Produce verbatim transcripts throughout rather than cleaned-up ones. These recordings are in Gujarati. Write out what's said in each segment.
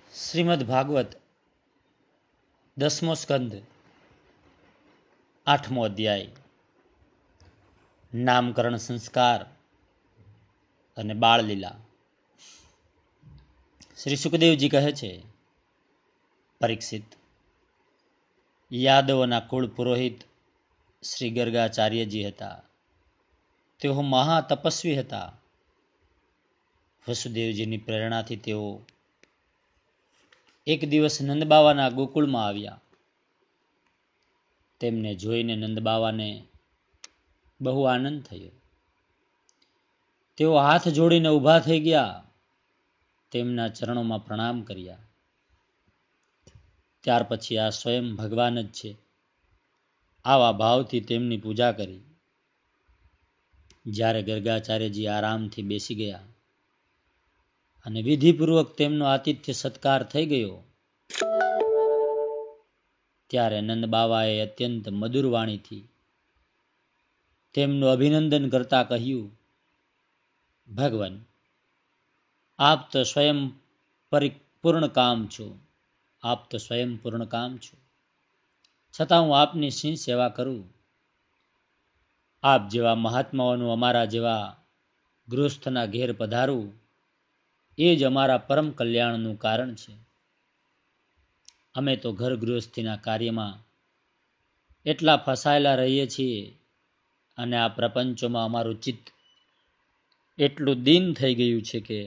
શ્રીમદ ભાગવત દસમો સ્કંદ આઠમો અધ્યાય નામકરણ સંસ્કાર અને બાળલીલા. શ્રી સુખદેવજી કહે છે, પરીક્ષિત, યાદવોના કુળ પુરોહિત શ્રી ગર્ગાચાર્યજી હતા. તેઓ મહા તપસ્વી હતા. વસુદેવજીની પ્રેરણાથી તેઓ એક દિવસ નંદબાવાના ગોકુળમાં આવ્યા. તેમને જોઈને નંદબાવાને બહુ આનંદ થયો. તેઓ હાથ જોડીને ઊભા થઈ ગયા, તેમના ચરણોમાં પ્રણામ કર્યા. ત્યાર પછી આ સ્વયં ભગવાન જ છે, આવા ભાવથી તેમની પૂજા કરી. જ્યારે ગર્ગાચાર્યજી આરામથી બેસી ગયા અને વિધિપૂર્વક તેમનો આતિથ્ય સત્કાર થઈ ગયો, ત્યારે નંદબાવાએ અત્યંત મધુર વાણીથી તેમનું અભિનંદન કરતા કહ્યું, ભગવાન, આપ તો સ્વયં પરિપૂર્ણ કામ છો. આપ તો સ્વયં પૂર્ણ કામ છો, છતાં હું આપની સિંહ સેવા કરું. આપ જેવા મહાત્માઓનું અમારા જેવા ગૃહસ્થના ઘેર પધારવું એ જ અમારા પરમ કલ્યાણનું કારણ છે. અમે તો ઘર ગૃહસ્થીના કાર્યમાં એટલા ફસાયેલા રહીએ છીએ અને આ પ્રપંચોમાં અમારું ચિત્ત એટલું દીન થઈ ગયું છે કે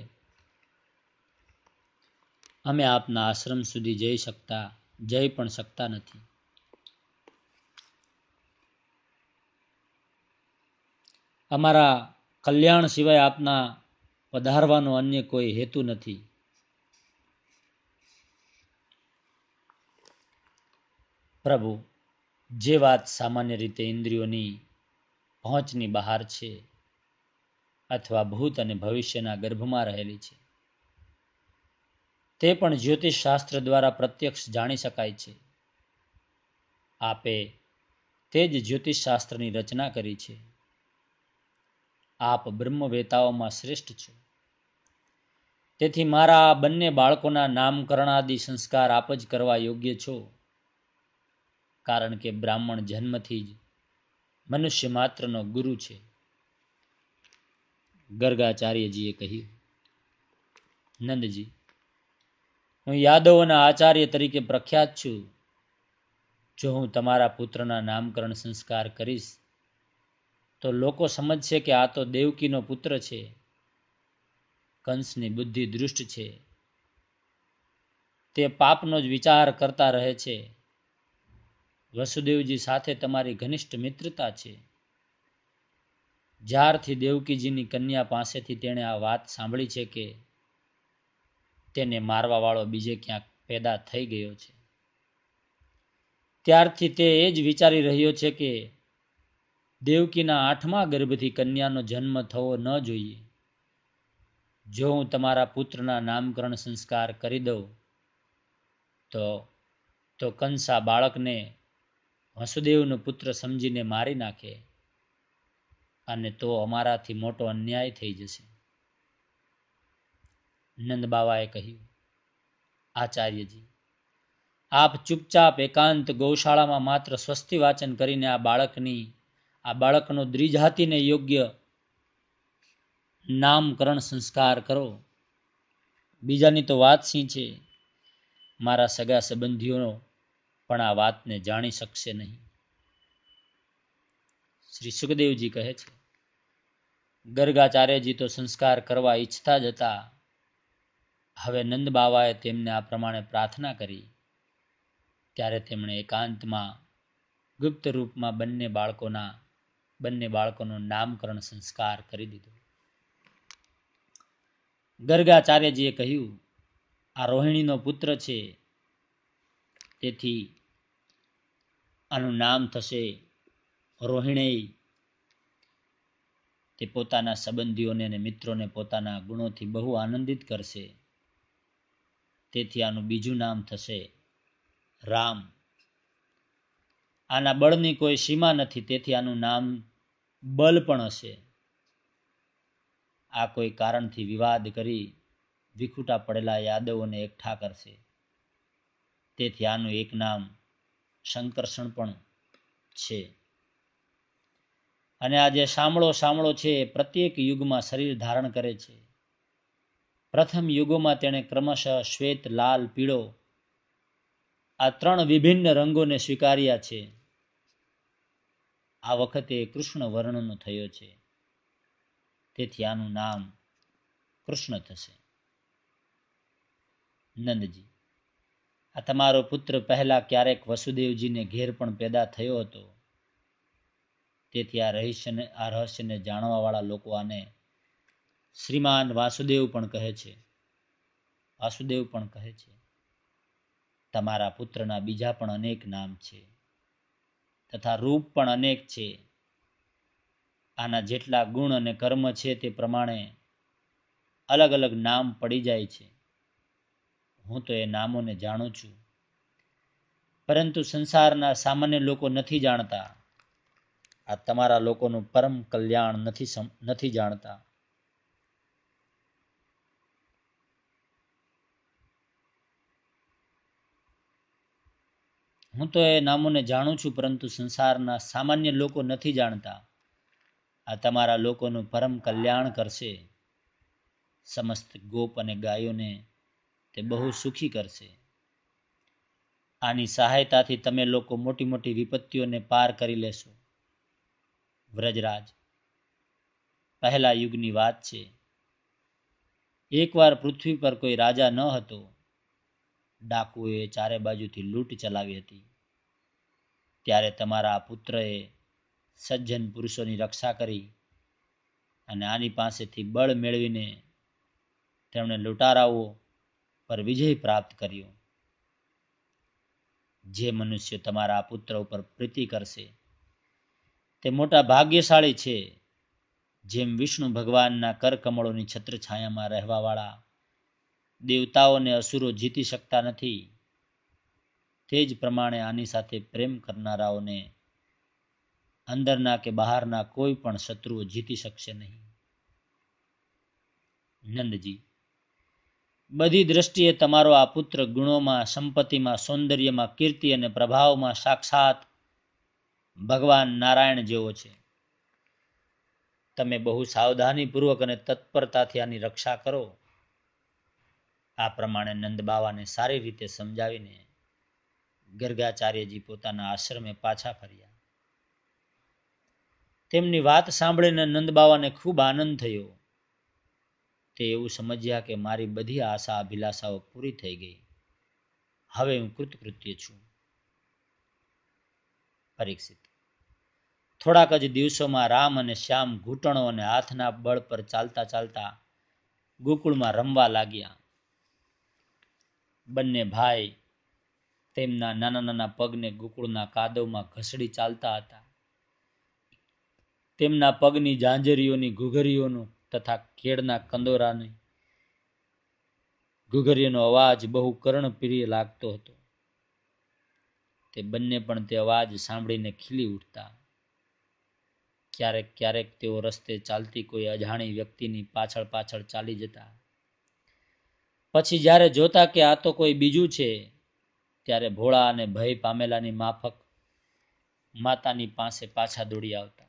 અમે આપના આશ્રમ સુધી જઈ શકતા જઈ પણ શકતા નથી. અમારા કલ્યાણ સિવાય આપના પધારવાનો અન્ય કોઈ હેતુ નથી. પ્રભુ, જે વાત સામાન્ય રીતે ઇન્દ્રિયોની પહોંચની બહાર છે અથવા ભૂત અને ભવિષ્યના ગર્ભમાં રહેલી છે, તે પણ જ્યોતિષ શાસ્ત્ર દ્વારા પ્રત્યક્ષ જાણી શકાય છે. આપે તે જ જ્યોતિષ શાસ્ત્રની રચના કરી છે. આપ બ્રહ્મવેતાઓમાં શ્રેષ્ઠ છો. તેથી મારા આ બંને બાળકોના નામકરણાદિ સંસ્કાર આપ જ કરવા યોગ્ય છો, કારણ કે બ્રાહ્મણ જન્મથી જ મનુષ્ય માત્રનો ગુરુ છે. ગર્ગાચાર્યજીએ કહ્યું, નંદજી, હું યાદવોના આચાર્ય તરીકે પ્રખ્યાત છું. જો હું તમારા પુત્રના નામકરણ સંસ્કાર કરીશ તો લોકો સમજશે કે આ તો દેવકીનો પુત્ર છે. કંસની બુદ્ધિ દૃષ્ટ છે, તે પાપનો જ વિચાર કરતા રહે છે. વસુદેવજી સાથે તમારી ઘનિષ્ઠ મિત્રતા છે. જ્યારથી દેવકીજીની કન્યા પાસેથી તેણે આ વાત સાંભળી છે કે તેને મારવા વાળો બીજે ક્યાંક પેદા થઈ ગયો છે, ત્યારથી તે એ જ વિચારી રહ્યો છે કે દેવકીના આઠમા ગર્ભથી કન્યાનો જન્મ થવો ન જોઈએ. જો હું તમારા પુત્રના નામકરણ સંસ્કાર કરી દઉં તો તો કંસા બાળકને વસુદેવનો પુત્ર સમજીને મારી નાખે અને તો અમારાથી મોટો અન્યાય થઈ જશે. નંદબાવાએ કહ્યું, આચાર્યજી, આપ ચૂપચાપ એકાંત ગૌશાળામાં માત્ર સ્વસ્તિ વાચન કરીને આ બાળકની આ બાળકનો દ્વિજાતિને યોગ્ય નામકરણ સંસ્કાર કરો. બીજાની તો વાત શી છે, મારા સગા સંબંધીઓ પણ આ વાતને જાણી શકશે નહીં. શ્રી સુખદેવજી કહે છે, ગર્ગાચાર્યજી તો સંસ્કાર કરવા ઈચ્છતા જ હતા. હવે નંદબાવાએ તેમને આ પ્રમાણે પ્રાર્થના કરી ત્યારે તેમણે એકાંતમાં ગુપ્ત રૂપમાં બંને બાળકોના બંને બાળકોનું નામકરણ સંસ્કાર કરી દીધો. ગર્ગાચાર્યજીએ કહ્યું, આ રોહિણીનો પુત્ર છે, તેથી આનું નામ થશે રોહિણેય. તે પોતાના સંબંધીઓને અને મિત્રોને પોતાના ગુણોથી બહુ આનંદિત કરશે, તેથી આનું બીજું નામ થશે રામ. આના બળની કોઈ સીમા નથી, તેથી આનું નામ બલ પણ હશે. આ કોઈ કારણથી વિવાદ કરી વિખૂટા પડેલા યાદવોને એકઠા કરશે. તેથી આનું એક નામ શંકર્ષણ પણ છે. અને આ જે શામળો શામળો છે એ પ્રત્યેક યુગમાં શરીર ધારણ કરે છે. પ્રથમ યુગોમાં તેણે ક્રમશઃ શ્વેત, લાલ, પીળો આ ત્રણ વિભિન્ન રંગોને સ્વીકાર્યા છે. આ વખતે કૃષ્ણ વર્ણનો થયો છે. તેથી આનું નામ કૃષ્ણ થશે. નંદજી, આ તમારો પુત્ર પહેલા ક્યારેક વસુદેવજીને ઘેર પણ પેદા થયો હતો. તેથી આ રહસ્યને આ રહસ્યને જાણવાવાળા લોકો આને શ્રીમાન વાસુદેવ પણ કહે છે. વાસુદેવ પણ કહે છે તમારા પુત્રના બીજા પણ અનેક નામ છે તથા રૂપ પણ અનેક છે. આના જેટલા ગુણ અને કર્મ છે તે પ્રમાણે અલગ અલગ નામ પડી જાય છે. હું તો એ નામોને જાણું છું, પરંતુ સંસારના સામાન્ય લોકો નથી જાણતા. આ તમારા લોકોનું પરમ કલ્યાણ નથી નથી જાણતા. હું તો એ નામોને જાણું છું, પરંતુ સંસારના સામાન્ય લોકો નથી જાણતા. આ તમારા લોકોનું પરમ કલ્યાણ કરશે. સમસ્ત ગોપ અને ગાયોને તે બહુ સુખી કરશે. આની સહાયતાથી તમે લોકો મોટી મોટી વિપત્તિઓને પાર કરી લેશો. વ્રજરાજ, પહેલા યુગની વાત છે. એકવાર પૃથ્વી પર કોઈ રાજા ન હતો. ડાકુએ ચારે બાજુથી લૂંટ ચલાવી હતી. ત્યારે તમારા પુત્રએ સજ્જન પુરુષોની રક્ષા કરી અને આની પાસેથી બળ મેળવીને તેમણે લૂંટારાઓ પર વિજય પ્રાપ્ત કર્યો. જે મનુષ્ય તમારા પુત્ર ઉપર પ્રીતિ કરશે તે મોટા ભાગ્યશાળી છે. જેમ વિષ્ણુ ભગવાનના કરકમળોની છત્રછાયામાં રહેવાવાળા દેવતાઓને અસુરો જીતી શકતા નથી, તે જ પ્રમાણે આની સાથે પ્રેમ કરનારાઓને અંદરના કે બહારના કોઈ પણ શત્રુઓ જીતી શકશે નહીં. નંદજી, બધી દ્રષ્ટિએ તમારો આ પુત્ર ગુણોમાં, સંપત્તિમાં, સૌંદર્યમાં, કીર્તિ અને પ્રભાવમાં સાક્ષાત ભગવાન નારાયણ જેવો છે. તમે બહુ સાવધાનીપૂર્વક અને તત્પરતાથી આની રક્ષા કરો. આ પ્રમાણે નંદ બાવાને સારી રીતે સમજાવીને ગર્ગાચાર્યજી પોતાના આશ્રમે પાછા ફર્યા. તેમની વાત સાંભળીને નંદ બાવાને ખૂબ આનંદ થયો. તે એવું સમજ્યા કે મારી બધી આશા અભિલાષાઓ પૂરી થઈ ગઈ. હવે હું કૃતકૃત્ય છું. પરીક્ષિત, થોડાક જ દિવસોમાં રામ અને શ્યામ ઘૂંટણો અને હાથના બળ પર ચાલતા ચાલતા ગોકુળમાં રમવા લાગ્યા. બંને ભાઈ તેમના નાના નાના પગને ગોકુળના કાદવમાં ઘસડી ચાલતા હતા. તેમના પગની ઝાંઝરીઓની ઘૂઘરીઓનું તથા કેળના કંદોરાની ઘૂઘરીઓનો અવાજ બહુ કર્ણપ્રિય લાગતો હતો. તે બંને પણ તે અવાજ સાંભળીને ખીલી ઉઠતા. ક્યારેક ક્યારેક તેઓ રસ્તે ચાલતી કોઈ અજાણી વ્યક્તિની પાછળ પાછળ ચાલી જતા. પછી જ્યારે જોતા કે આ તો કોઈ બીજું છે, ત્યારે ભોળા અને ભય પામેલાની માફક માતાની પાસે પાછા દોડી આવતા.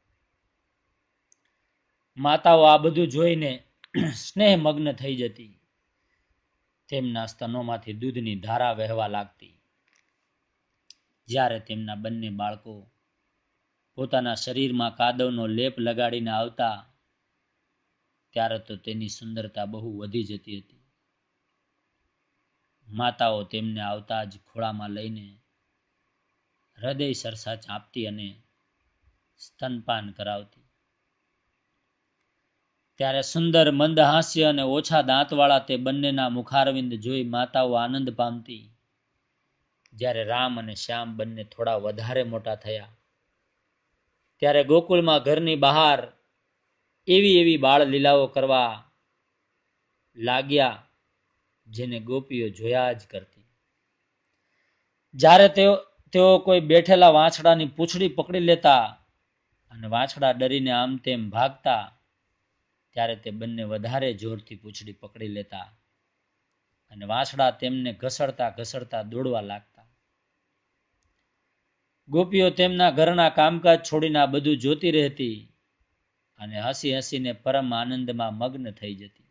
માતાઓ આ બધું જોઈને સ્નેહમગ્ન થઈ જતી. તેમના સ્તનોમાંથી દૂધની ધારા વહેવા લાગતી. જ્યારે તેમના બંને બાળકો પોતાના શરીરમાં કાદવનો લેપ લગાડીને આવતા, ત્યારે તો તેની સુંદરતા બહુ વધી જતી હતી. માતાઓ તેમને આવતા જ ખોળામાં લઈને હૃદય સરસા ચાંપતી અને સ્તનપાન કરાવતી. ત્યારે સુંદર મંદ હાસ્ય અને ઓછા દાંતવાળા તે બંનેના મુખારવિંદ જોઈ માતાઓ આનંદ પામતી. જ્યારે રામ અને શ્યામ બંને થોડા વધારે મોટા થયા, ત્યારે ગોકુળમાં ઘરની બહાર એવી એવી બાળ લીલાઓ કરવા લાગ્યા જેને ગોપીઓ જોયા જ કરતી. જ્યારે તેઓ તેઓ કોઈ બેઠેલા વાછડાની પૂંછડી પકડી લેતા અને વાછડા ડરીને આમ તેમ ભાગતા, ત્યારે તે બંને વધારે જોરથી પૂંછડી પકડી લેતા અને વાંસળા તેમને ઘસડતા ઘસડતા દોડવા લાગતા. ગોપીઓ તેમના ઘરના કામકાજ છોડીને આ બધું જોતી રહેતી અને હસી હસીને પરમ આનંદમાં મગ્ન થઈ જતી.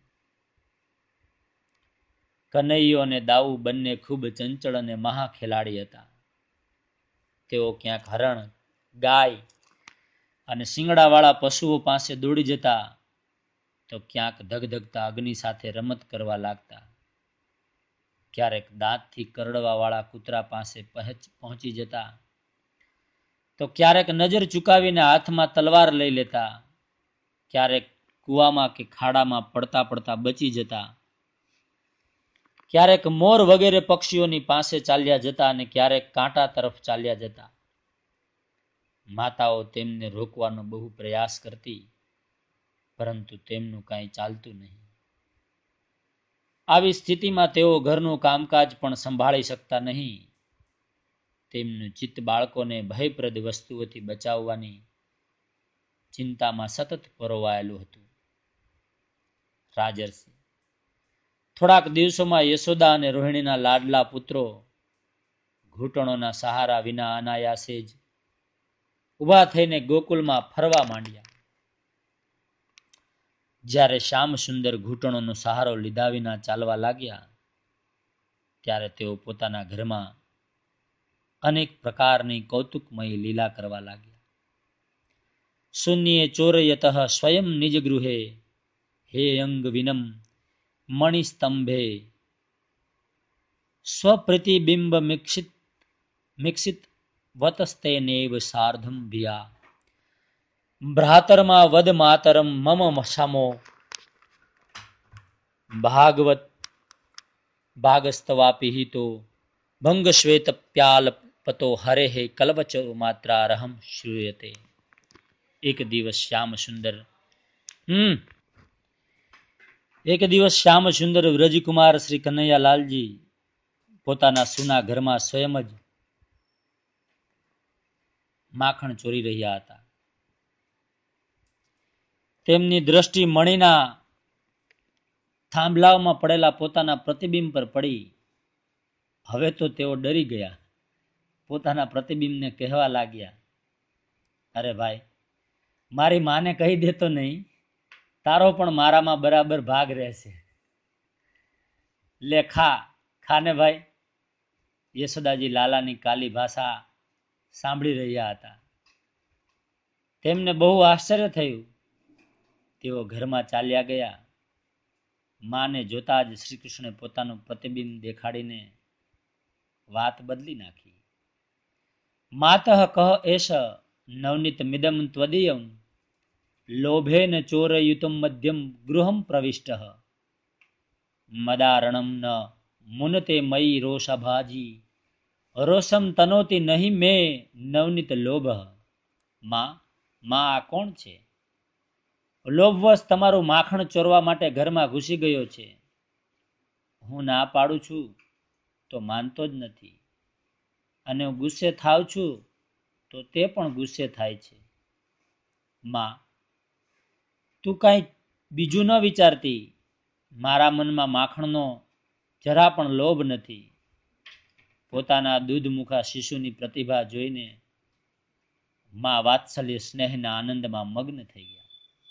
કનૈયો અને દાઉ બંને ખૂબ ચંચળ અને મહા ખેલાડી હતા. તેઓ ક્યાંક હરણ, ગાય અને શિંગડાવાળા પશુઓ પાસે દોડી જતા તો ક્યાંક ધગધગતા અગ્નિ સાથે રમત કરવા લાગતા. ક્યારેક દાંતથી કરડવાવાળા કૂતરા પાસે પહોંચી જતા તો ક્યારેક નજર ચૂકાવીને હાથમાં તલવાર લઈ લેતા. ક્યારેક કૂવામાં કે ખાડામાં પડતા પડતા બચી જતા. ક્યારેક મોર વગેરે પક્ષીઓની પાસે ચાલ્યા જતા અને ક્યારેક કાંટા તરફ ચાલ્યા જતા. માતાઓ તેમને રોકવાનો બહુ પ્રયાસ કરતી, પરંતુ તેમનું કાંઈ ચાલતું નહીં. આવી સ્થિતિમાં તેઓ ઘરનું કામકાજ પણ સંભાળી શકતા નહીં. તેમનું ચિત્ત બાળકોને ભયપ્રદ વસ્તુઓથી બચાવવાની ચિંતામાં સતત પરોવાયેલું હતું. રાજર્ષિ થોડાક દિવસોમાં યશોદા અને રોહિણીના લાડલા પુત્રો ઘૂંટણોના સહારા વિના અનાયાસે જ ઊભા થઈને ગોકુલમાં ફરવા માંડ્યા. જ્યારે શ્યામ સુંદર ઘૂંટણોનો સહારો લીધા વિના ચાલવા લાગ્યા, ત્યારે તેઓ પોતાના ઘરમાં અનેક પ્રકારની કૌતુકમય લીલા કરવા લાગ્યા. શૂન્યે ચોરયતઃ સ્વયં નિજ ગૃહે હે અંગ વિનમ મણિસ્તંભે સ્વપ્રતિબિંબ મિક્ષિત મિક્ષિત વતસ્તેનેવ સાર્ધમ ભિયા ભ્રાતરમા વદ માતરમ મમ સમો ભાગવત ભાગસ્તવાપી હિતો ભંગ શ્વેત પ્યાલ પતો હરે હે કલ્વચો માત્રારહમ શ્રૂયતે. એક દિવસ શ્યામ સુંદર હમ એક દિવસ શ્યામ સુંદર વ્રજકુમાર શ્રી કનૈયાલાલજી પોતાના સુના ઘરમાં સ્વયં જ માખણ ચોરી રહ્યા હતા. તેમની દ્રષ્ટિ મણીના થાંભલાઓમાં પડેલા પોતાના પ્રતિબિંબ પર પડી. હવે તો તેઓ ડરી ગયા. પોતાના પ્રતિબિંબને કહેવા લાગ્યા, અરે ભાઈ, મારી માને કહી દેતો નહીં, તારો પણ મારામાં બરાબર ભાગ રહેશે. લે ખા ખાને ભાઈ. યશોદાજી લાલાની કાલી ભાષા સાંભળી રહ્યા હતા. તેમને બહુ આશ્ચર્ય થયું. તેઓ ઘરમાં ચાલ્યા ગયા. માને જોતા જ શ્રી કૃષ્ણે પોતાનું પ્રતિબિંબ દેખાડીને વાત બદલી નાખી. માતઃ કહ એષ નવનીત મિદમ ત્વદીયમ લોભેન ચોરયુતમ મધ્યમ ગૃહમ પ્રવિષ્ટઃ મદારણમ ન મુનતે મયી રોષભાજી રોષમ તનોતિ નહીં મે નવનીત લોભ. માં માં આ કોણ છે? લોભવશ તમારું માખણ ચોરવા માટે ઘરમાં ઘૂસી ગયો છે. હું ના પાડું છું તો માનતો જ નથી, અને હું ગુસ્સે થાવ છું તો તે પણ ગુસ્સે થાય છે. માં, તું કાંઈ બીજું ન વિચારતી? મારા મનમાં માખણનો જરા પણ લોભ નથી. પોતાના દૂધમુખા શિશુની પ્રતિભા જોઈને માં વાત્સલ્ય સ્નેહના આનંદમાં મગ્ન થઈ ગયા.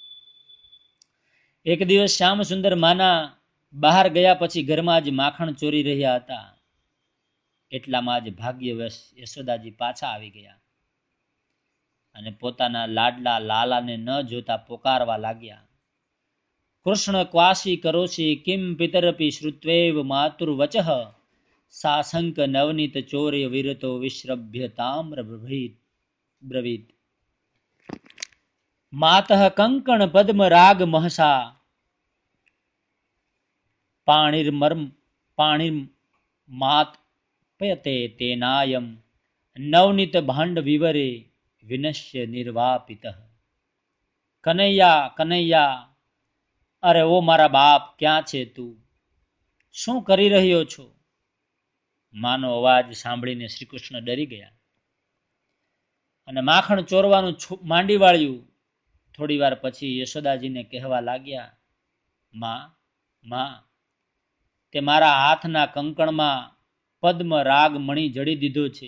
એક દિવસ શ્યામ સુંદર માના બહાર ગયા પછી ઘરમાં જ માખણ ચોરી રહ્યા હતા. એટલામાં જ ભાગ્યવશ યશોદાજી પાછા આવી ગયા અને પોતાના લાડલા લાલાને ન જોતા પોકારવા લાગ્યા. કૃષ્ણ ક્વાસી કરોસી કિમ પિતરપી શ્રુત્વેવ માતુર્વચઃ સાસંક નવનીત ચોર્ય વિરતો વિશ્રભ્ય તામ્ર બ્રવીત. માતઃ કંકણ પદ્મ રાગ મહસા પાણીર્મર્મ પાણીર માત પયતે તેનાયમ નવનીત ભાંડ વિવરે વિનશ્ય નિર્વાપિત. કનૈયા કનૈયા, અરે ઓ મારા બાપ, ક્યાં છે તું? શું કરી રહ્યો છો? માનો અવાજ સાંભળીને શ્રી કૃષ્ણ ડરી ગયા અને માખણ ચોરવાનું માંડી વાળ્યું. થોડી વાર પછી યશોદાજીને કહેવા લાગ્યા, માં માં તે મારા હાથના કંકણમાં પદ્મ રાગ મણી જડી દીધો છે.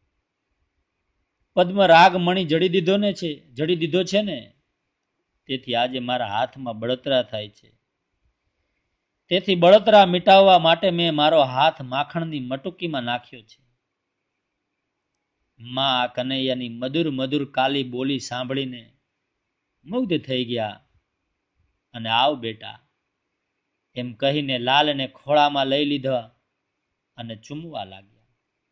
પદ્મ રાગ મણી જડી દીધો ને છે જડી દીધો છે ને તેથી આજે મારા હાથમાં બળતરા થાય છે. તેથી બળતરા મિટાવવા માટે મેં મારો હાથ માખણની મટુકીમાં નાખ્યો છે. માં આ કનૈયાની મધુર મધુર કાલી બોલી સાંભળીને મુગ્ધ થઈ ગયા અને આવ બેટા એમ કહીને લાલને ખોળામાં લઈ લીધા અને ચૂમવા લાગ્યા.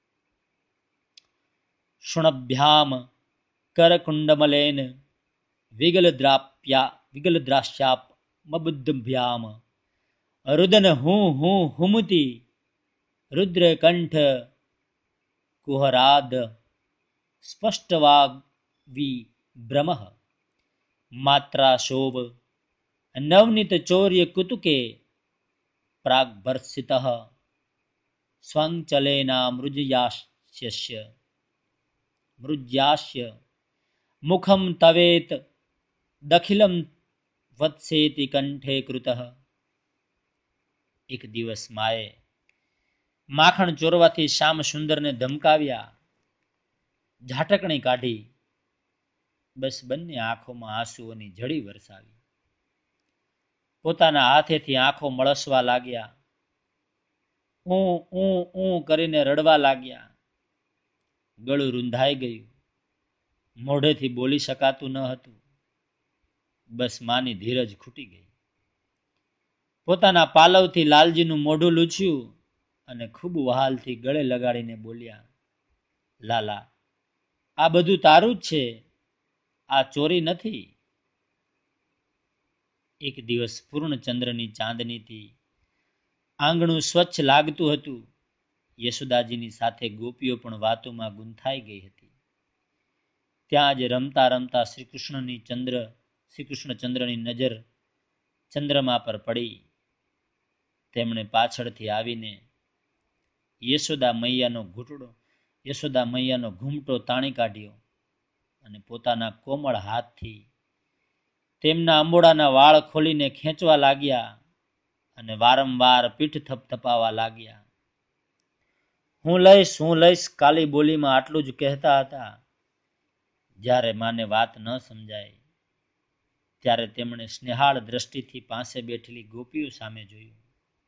શુણભ્યામ કરકુંડમલેન વિગલદ્રાપ્યા વિગલદ્રાશ્યાપ મબુદ્ધભ્યામ રુદન હું હું હુમતી રુદ્રકંઠ કુહરાદ સ્પષ્ટવાગ્વી બ્રહ્મઃ માત્રા શોભ નવનીત ચોર્ય કુતુકે પ્રાગ્ભર્સિતઃ સ્વંચલેના મૃજયાસ્ય મૃજ્યાસ્ય મુખમ તવેત દખિલમ વત્સેતિ કંઠે કૃતઃ. એક દિવસ માએ માખણ ચોરવાથી શ્યામ સુંદરને ધમકાવ્યા, ઝાટકણી કાઢી, બસ બંને આંખોમાં આંસુઓની ઝડી વરસાવી. પોતાના હાથેથી આંખો મળસવા લાગ્યા. ઊં ઊં ઊં કરીને રડવા લાગ્યા. ગળું રૂંધાઈ ગયું. મોઢેથી બોલી શકાતું ન હતું. બસ માની ધીરજ ખૂટી ગઈ. પોતાના પાલવથી લાલજીનું મોઢું લૂછ્યું અને ખૂબ વહાલથી ગળે લગાડીને બોલ્યા, લાલા આ બધું તારું જ છે, આ ચોરી નથી. એક દિવસ પૂર્ણચંદ્રની ચાંદનીથી આંગણું સ્વચ્છ લાગતું હતું. યશોદાજીની સાથે ગોપીઓ પણ વાતોમાં ગૂંથાઈ ગઈ હતી. ત્યાં જ રમતા રમતા શ્રીકૃષ્ણની ચંદ્ર શ્રીકૃષ્ણચંદ્રની નજર ચંદ્રમા પર પડી. તેમણે પાછળથી આવીને યશોદા મૈયાનો ઘૂંટડો યશોદા મૈયાનો ઘૂમટો તાણી કાઢ્યો અને પોતાના કોમળ હાથથી તેમના અંબોડાના વાળ ખોલીને ખેંચવા લાગ્યા અને વારંવાર પીઠ થપથપાવા લાગ્યા. હું લઈશ હું લઈશ કાલી બોલીમાં આટલું જ કહેતા હતા. જ્યારે માને વાત ન સમજાય ત્યારે તેમણે સ્નેહાળ દ્રષ્ટિથી પાસે બેઠેલી ગોપીઓ સામે જોયું.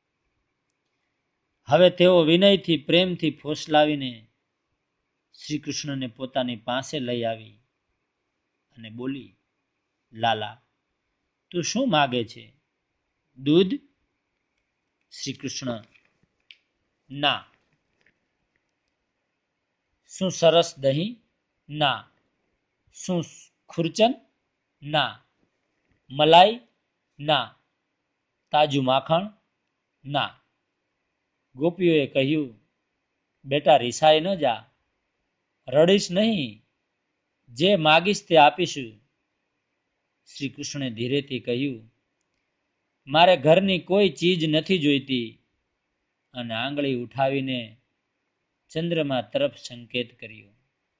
હવે તેઓ વિનયથી પ્રેમથી ફોસલાવીને શ્રી કૃષ્ણને પોતાની પાસે લઈ આવી અને બોલી, લાલા તું શું માગે છે? દૂધ? શ્રી કૃષ્ણ, ના. શું સરસ દહીં? ના. શું ખુરચન? ના. મલાઈ? ના. તાજું માખણ? ના. ગોપીઓએ કહ્યું, બેટા રિસાઈ ન જા, રડીશ નહીં, જે માગીશ તે આપીશું. શ્રી કૃષ્ણે ધીરેથી કહ્યું, મારે ઘરની કોઈ ચીજ નથી જોઈતી, અને આંગળી ઉઠાવીને ચંદ્રમા તરફ સંકેત કર્યો.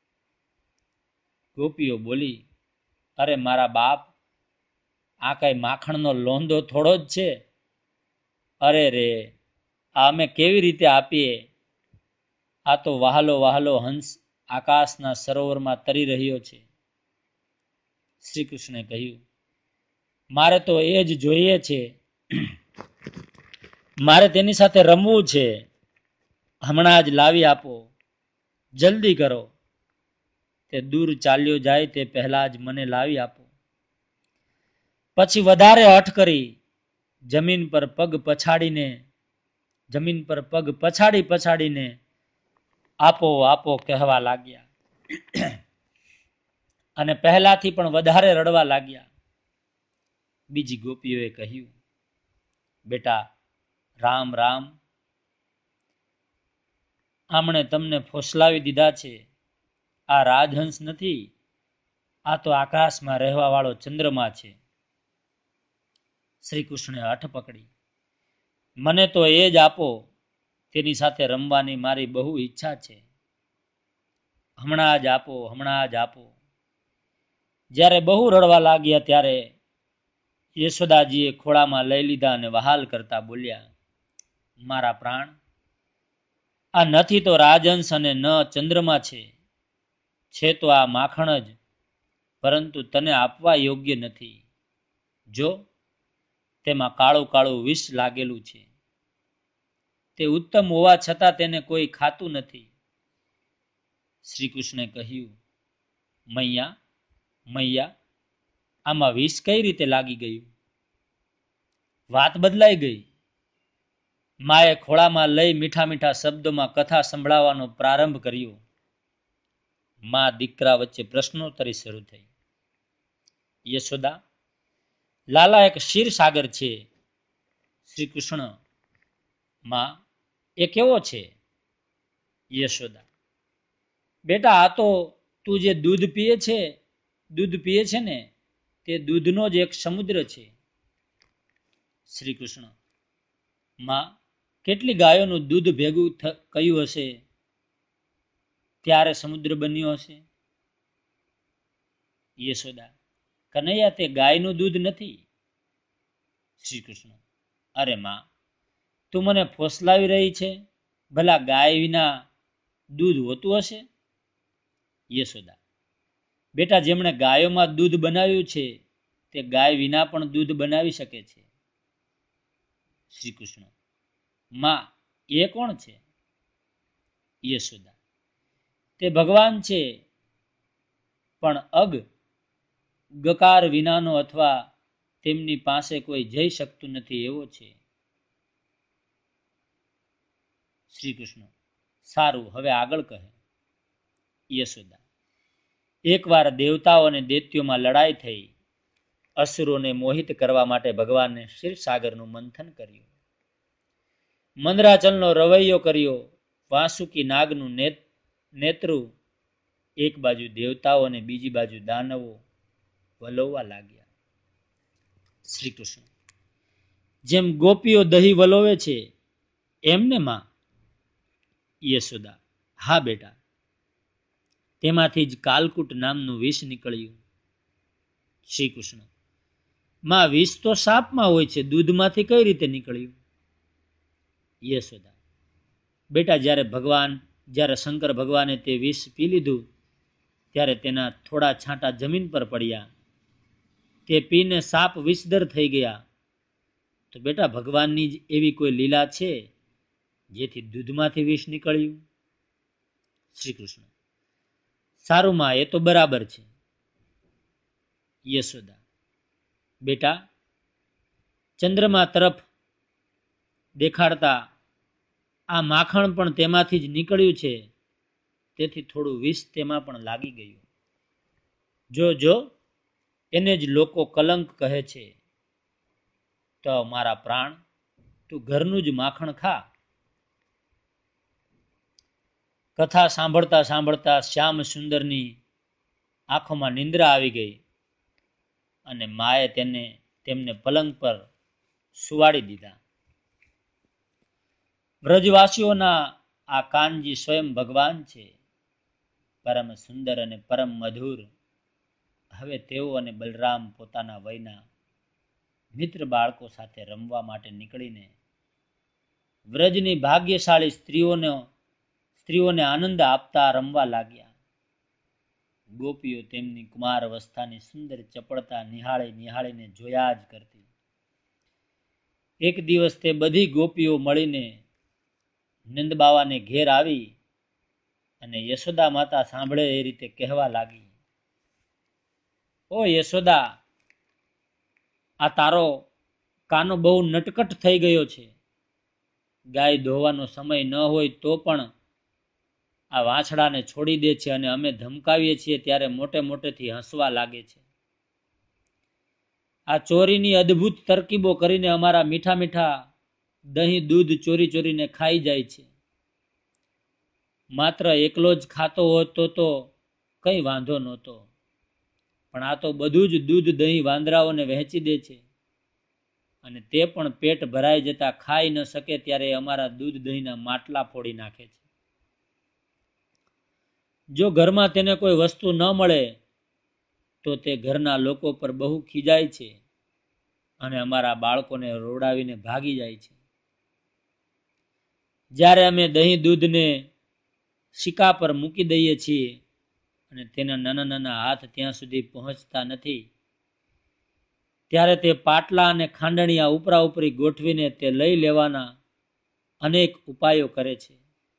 ગોપીઓ બોલી, અરે મારા બાપ, આ કઈ માખણનો લોંદો થોડો જ છે. અરે રે, આ અમે કેવી રીતે આપીએ? આ તો વહાલો વહાલો હંસ આકાશના સરોવરમાં તરી રહ્યો છે. શ્રી કૃષ્ણે કહ્યું, મારે તો એ જ જોઈએ છે, મારે તેની સાથે રમવું છે. હમણાં જ લાવી આપો, જલ્દી કરો. તે દૂર ચાલ્યો જાય તે પહેલા જ મને લાવી આપો. પછી વધારે હઠ કરી જમીન પર પગ પછાડીને જમીન પર પગ પછાડી પછાડીને આપો આપો કહેવા લાગ્યા અને પહેલાથી પણ વધારે રડવા લાગ્યા. બીજી ગોપીઓએ કહ્યું, બેટા રામ રામ, આમણે તમને ફોસલાવી દીધા છે. આ રાજહંસ નથી, આ તો આકાશમાં રહેવા વાળો ચંદ્રમા છે. શ્રી કૃષ્ણે હઠ પકડી, મને તો એ જ આપો, તેની સાથે રમવાની મારી બહુ ઈચ્છા છે. હમણાં જ આપો, હમણાં જ આપો. જ્યારે બહુ રડવા લાગ્યા ત્યારે યશોદાજીએ ખોળામાં લઈ લીધા અને વહાલ કરતા બોલ્યા, મારા પ્રાણ, આ નથી તો રાજહંસ અને ન ચંદ્રમા છે, છે તો આ માખણ જ, પરંતુ તને આપવા યોગ્ય નથી. જો તેમાં કાળું કાળું વિષ લાગેલું છે. તે ઉત્તમ હોવા છતાં તેને કોઈ ખાતું નથી. શ્રી કૃષ્ણે કહ્યું, મૈયા મૈયા, આમાં વિષ કઈ રીતે લાગી ગયું? વાત બદલાઈ ગઈ. માએ ખોળામાં લઈ મીઠા મીઠા શબ્દોમાં કથા સંભળાવવાનો પ્રારંભ કર્યો. મા દીકરા વચ્ચે પ્રશ્નોત્તરી શરૂ થઈ. યશોદા, લાલા એક ક્ષીરસાગર છે. શ્રી કૃષ્ણ, માં એ કેવો છે? યશોદા, બેટા, આ તો તું જે દૂધ પીએ છે દૂધ પીએ છે ને તે દૂધનો જ એક સમુદ્ર છે. શ્રી કૃષ્ણ, માં કેટલી ગાયોનું દૂધ ભેગું કયું હશે ત્યારે સમુદ્ર બન્યો હશે? યશોદા, કનૈયા, તે ગાયનું દૂધ નથી. શ્રી કૃષ્ણ, અરે માં, તું મને ફોસલાવી રહી છે. ભલા ગાય વિના દૂધ હોતું હશે? યશોદા, બેટા, જેમણે ગાયોમાં દૂધ બનાવ્યું છે તે ગાય વિના પણ દૂધ બનાવી શકે છે. શ્રી કૃષ્ણ, માં એ કોણ છે? યશોદા, તે ભગવાન છે, પણ અગ ગકાર વિનાનો અથવા તેમની પાસે કોઈ જઈ શકતું નથી એવો છે. શ્રી કૃષ્ણ, સારું, હવે આગળ કહે. યશોદા, એકવાર દેવતાઓ અને દૈત્યોમાં લડાઈ થઈ. અસુરોને મોહિત કરવા માટે ભગવાને ક્ષીરસાગરનું મંથન કર્યું. મંદરાચલનો રવૈયો કર્યો. વાસુકી નાગનું નેત્રું એક બાજુ દેવતાઓ અને બીજી બાજુ દાનવો વલોવવા લાગ્યા. શ્રી કૃષ્ણ, જેમ ગોપીઓ દહીં વલોવે છે એમને માં? યશોદા, હા બેટા, તેમાંથી જ કાલકૂટ નામનું વિષ નીકળ્યું. શ્રી કૃષ્ણ, માં વિષ તો સાપમાં હોય છે, દૂધમાંથી કઈ રીતે નીકળ્યું? યશોદા, બેટા, જ્યારે ભગવાન જ્યારે શંકર ભગવાને તે વિષ પી લીધું ત્યારે તેના થોડા છાંટા જમીન પર પડ્યા. તે પીને સાપ વિષદર થઈ ગયા. તો બેટા, ભગવાનની જ એવી કોઈ લીલા છે જેથી દૂધમાંથી વિષ નીકળ્યું? શ્રી કૃષ્ણ, સારું માં, એ તો બરાબર છે. યશોદા, બેટા, ચંદ્રમા તરફ દેખાડતા આ માખણ પણ તેમાંથી જ નીકળ્યું છે, તેથી થોડું વિષ તેમાં પણ લાગી ગયું. જો જો એને જ લોકો કલંક કહે છે. તો મારા પ્રાણ, તું ઘરનું જ માખણ ખા. કથા સાંભળતા સાંભળતા શ્યામ સુંદરની આંખોમાં નિંદ્રા આવી ગઈ અને માએ તેને તેમને પલંગ પર સુવાડી દીધા. વ્રજવાસીઓના આ કાનજી સ્વયં ભગવાન છે, પરમ સુંદર અને પરમ મધુર. હવે તેઓ અને બલરામ પોતાના વયના મિત્ર બાળકો સાથે રમવા માટે નીકળીને વ્રજની ભાગ્યશાળી સ્ત્રીઓનો સ્ત્રીઓને આનંદ આપતા રમવા લાગ્યા. ગોપીઓ તેમની કુમાર અવસ્થાની સુંદર ચપળતા નિહાળી નિહાળીને જોયા જ કરતી. એક દિવસ તે બધી ગોપીઓ મળીને નંદબાવાને ઘેર આવી અને યશોદા માતા સાંભળે એ રીતે કહેવા લાગી, ઓ યશોદા, આ તારો કાનો બહુ નટકટ થઈ ગયો છે. ગાય ધોવાનો સમય ન હોય તો પણ આ વાછડાને છોડી દે છે અને અમે ધમકાવીએ છીએ ત્યારે મોટે મોટેથી હસવા લાગે છે. આ ચોરીની અદ્ભુત તરકીબો કરીને અમારા મીઠા મીઠા દહીં દૂધ ચોરી ચોરીને ખાઈ જાય છે. માત્ર એકલો જ ખાતો હોત તો તો કઈ વાંધો નહોતો, પણ આ તો બધું જ દૂધ દહીં વાંદરાઓને વહેંચી દે છે અને તે પણ પેટ ભરાઈ જતા ખાઈ ન શકે ત્યારે અમારા દૂધ દહીંના માટલા ફોડી નાખે છે. જો ઘરમાં તેને કોઈ વસ્તુ ન મળે તો તે ઘરના લોકો પર બહુ ખીજાય છે અને અમારા બાળકોને રોડાવીને ભાગી જાય છે. જ્યારે અમે દહીં દૂધને શિકા પર મૂકી દઈએ છીએ અને તેના નાના નાના હાથ ત્યાં સુધી પહોંચતા નથી, ત્યારે તે પાટલા અને ખાંડણિયા ઉપરા ઉપરી ગોઠવીને તે લઈ લેવાના અનેક ઉપાયો કરે છે.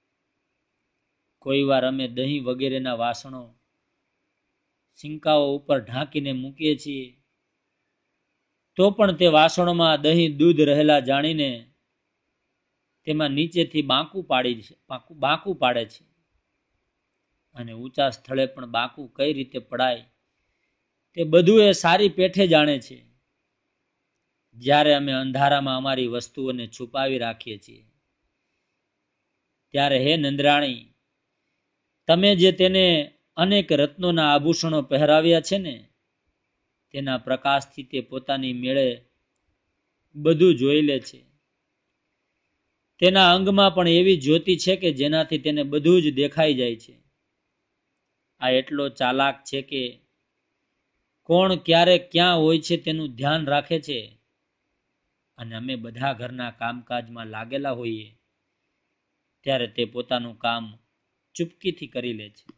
કોઈ વાર અમે દહીં વગેરેના વાસણો સિંકાઓ ઉપર ઢાંકીને મૂકીએ છીએ, તો પણ તે વાસણોમાં દહીં દૂધ રહેલા જાણીને તેમાં નીચેથી બાંકું પાડી છે બાંકું પાડે છે અને ઊંચા સ્થળે પણ બાંકું કઈ રીતે પડાય તે બધું એ સારી પેઠે જાણે છે. જ્યારે અમે અંધારામાં અમારી વસ્તુઓને છુપાવી રાખીએ છીએ, ત્યારે હે નંદરાણી, તમે જે તેને અનેક રત્નોના આભૂષણો પહેરાવ્યા છે ને, તેના પ્રકાશથી તે પોતાની મેળે બધું જોઈ લે છે. તેના અંગમાં પણ એવી જ્યોતિ છે કે જેનાથી તેને બધું જ દેખાઈ જાય છે. આ એટલો ચાલાક છે કે કોણ ક્યારે ક્યાં હોય છે તેનું ધ્યાન રાખે છે, અને અમે બધા ઘરના કામકાજમાં લાગેલા હોઈએ ત્યારે તે પોતાનું કામ ચૂપકીથી કરી લે છે.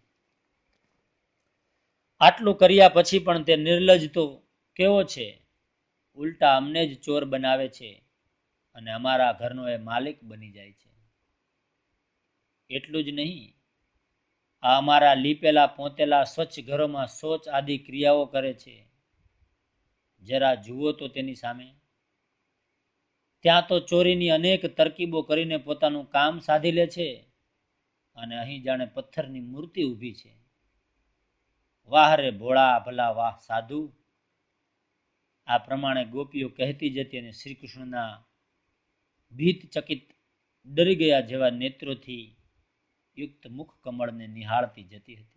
આટલું કર્યા પછી પણ તે નિર્લજ્જ તો કેવો છે, ઉલટા અમને જ ચોર બનાવે છે અને અમારા ઘરનો એ માલિક બની જાય છે. એટલું જ નહીં, આ અમારા લીપેલા પોતેલા સ્વચ્છ ઘરોમાં શૌચ આદિ ક્રિયાઓ કરે છે. જરા જુઓ તો તેની સામે. ત્યાં તો ચોરીની અનેક તરકીબો કરીને પોતાનું કામ સાધી લે છે, અને અહીં જાણે પથ્થરની મૂર્તિ ઊભી છે. વાહ રે ભોળા ભલા વાહ સાધુ! આ પ્રમાણે ગોપીઓ કહેતી જતી અને શ્રી કૃષ્ણના ભીત ચકિત ડરી ગયા જેવા નેત્રોથી યુક્ત મુખ કમળને નિહાળતી જતી હતી.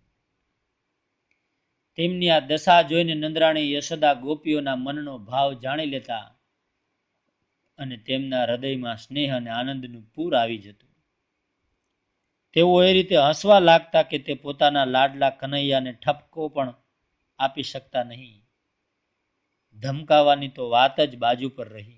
તેમની આ દશા જોઈને નંદરાણી યશોદા ગોપીઓના મનનો ભાવ જાણી લેતા અને તેમના હૃદયમાં સ્નેહ અને આનંદનું પૂર આવી જતું. તેઓ એ રીતે હસવા લાગતા કે તે પોતાના લાડલા કનૈયાને ઠપકો પણ આપી શકતા નહીં. ધમકાવાની તો વાત જ બાજુ પર રહી.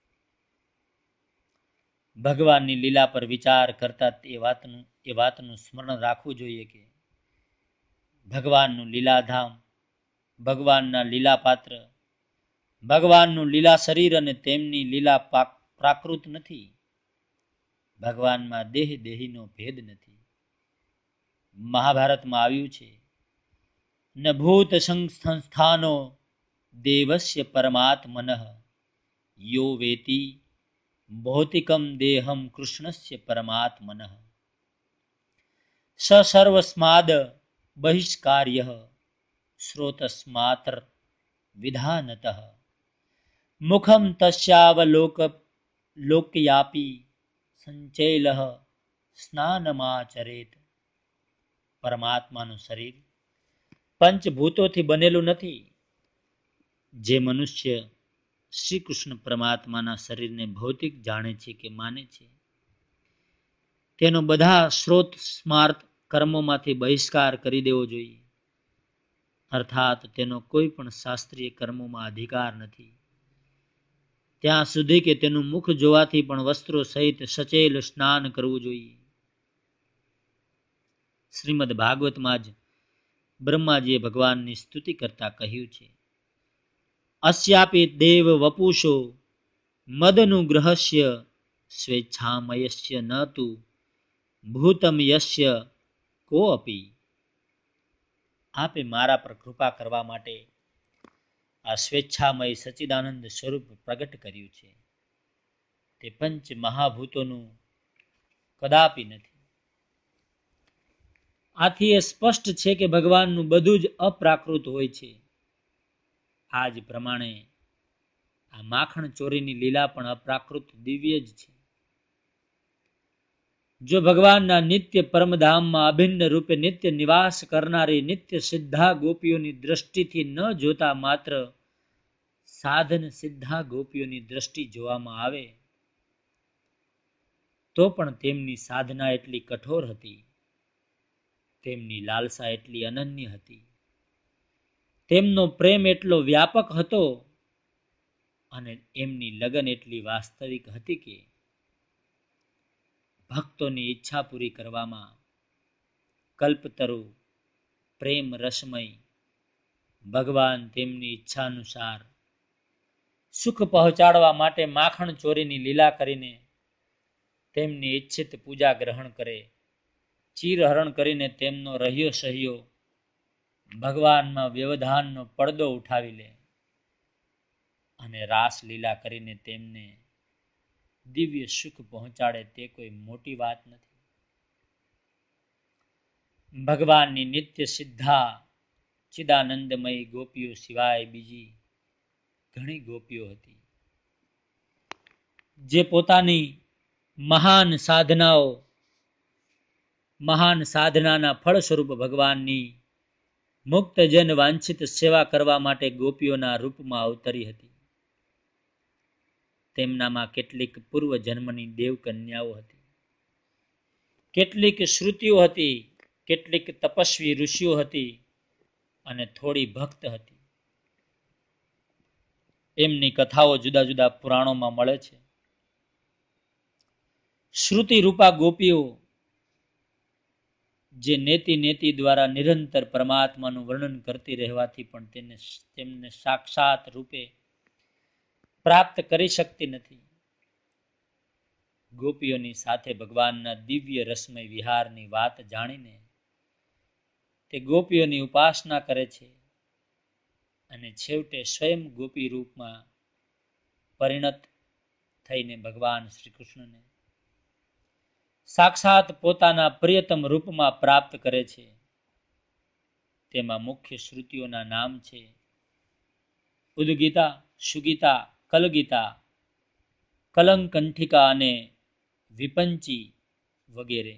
ભગવાનની લીલા પર વિચાર કરતા એ વાતનું એ વાતનું સ્મરણ રાખવું જોઈએ કે ભગવાનનું લીલાધામ, ભગવાનના લીલા પાત્ર, ભગવાનનું લીલા શરીર અને તેમની લીલા પ્રાકૃત નથી. ભગવાનમાં દેહ દેહીનો ભેદ નથી. મહાભારતમાં આવ્યું છે, ન ભૂત સંસ્થાનો દેવસ્ય પરમાત્મનઃ યો વેતી ભૌતિકમ દેહમ કૃષ્ણસ્ય પરમાત્મનઃ સ સર્વસ્માદ બહિષ્કાર્યઃ શ્રોતસ્માત્ર વિધાનતઃ મુખમ તસ્યાવલોક લોકયાપી સંચૈલઃ સ્નાનમાચરેત. પરમાત્માનું શરીર પંચભૂતોથી બનેલું નથી. જે મનુષ્ય શ્રી કૃષ્ણ પરમાત્માના શરીરને ભૌતિક જાણે છે કે માને છે, તેનો બધા શ્રોત સ્માર્ત કર્મોમાંથી બહિષ્કાર કરી દેવો જોઈએ. અર્થાત તેનો કોઈ પણ શાસ્ત્રીય કર્મોમાં અધિકાર નથી, ત્યાં સુધી કે તેનું મુખ જોવાથી પણ વસ્ત્રો સહિત સચેલ સ્નાન કરવું જોઈએ. શ્રીમદ ભાગવતમાં જ બ્રહ્માજીએ ભગવાનની સ્તુતિ કરતા કહ્યું છે, અસ્યાપી દેવ વપુષો મદનુગ્રહસ્ય સ્વેચ્છામયસ્ય ન તુ ભૂતમ યસ્ય કો અપી. આપે મારા પર કૃપા કરવા માટે આ સ્વેચ્છામય સચ્ચિદાનંદ સ્વરૂપ પ્રગટ કર્યું છે. તે પંચ મહાભૂતોનું કદાપી નથી. આથી એ સ્પષ્ટ છે કે ભગવાનનું બધું જ અપ્રાકૃત હોય છે. આ જ પ્રમાણે આ માખણ ચોરીની લીલા પણ અપ્રાકૃત દિવ્ય જ છે. જો ભગવાનના નિત્ય પરમધામમાં અભિન્ન રૂપે નિત્ય નિવાસ કરનારી નિત્ય સિદ્ધા ગોપીઓની દ્રષ્ટિથી ન જોતા માત્ર સાધન સિદ્ધા ગોપીઓની દ્રષ્ટિ જોવામાં આવે તો પણ તેમની સાધના એટલી કઠોર હતી, તેમની લાલસા એટલી અનન્ય હતી તેમનો પ્રેમ એટલો વ્યાપક હતો અને એમની લગન એટલી વાસ્તવિક હતી કે ભક્તોની ઈચ્છા પૂરી કરવામાં કલ્પતરુ પ્રેમ રસમય ભગવાન તેમની ઈચ્છા અનુસાર સુખ પહોંચાડવા માટે માખણ ચોરીની લીલા કરીને તેમની ઈચ્છિત પૂજા ગ્રહણ કરે, ચીરહરણ કરીને તેમનો રહ્યો સહ્યો ભગવાનમાં વ્યવધાનનો પડદો ઉઠાવી લે અને રાસલીલા કરીને તેમને દિવ્ય સુખ પહોંચાડે તે કોઈ મોટી વાત નથી. ભગવાનની નિત્ય સિદ્ધા ચિદાનંદમયી ગોપીઓ સિવાય બીજી ઘણી ગોપીઓ હતી જે પોતાની મહાન સાધનાઓ મહાન સાધનાના ફળ સ્વરૂપ ભગવાનની મુક્તજન વાંછિત સેવા કરવા માટે ગોપીઓના રૂપમાં અવતરી હતી. તેમનામાં કેટલીક પૂર્વ જન્મની દેવકન્યાઓ હતી, કેટલીક શ્રુતિઓ હતી, કેટલીક તપસ્વી ઋષિઓ હતી અને થોડી ભક્ત હતી. એમની કથાઓ જુદા જુદા પુરાણોમાં મળે છે. શ્રુતિ રૂપા ગોપીઓ જે નેતિ નેતિ દ્વારા નિરંતર પરમાત્માનું વર્ણન કરતી રહેવાથી પણ તેને તેમને સાક્ષાત રૂપે પ્રાપ્ત કરી શકતી નથી. ગોપીઓની સાથે ભગવાનના દિવ્ય રસમય વિહારની વાત જાણીને તે ગોપીઓની ઉપાસના કરે છે અને છેવટે સ્વયં ગોપી રૂપમાં પરિણત થઈને ભગવાન શ્રી કૃષ્ણને સાક્ષાત પોતાના પ્રિયતમ રૂપમાં પ્રાપ્ત કરે છે. તેમાં મુખ્ય શ્રુતિઓના નામ છે ઉદ્ગીતા, સુગીતા, કલગીતા, કલંકંઠિકા અને વિપંચી વગેરે.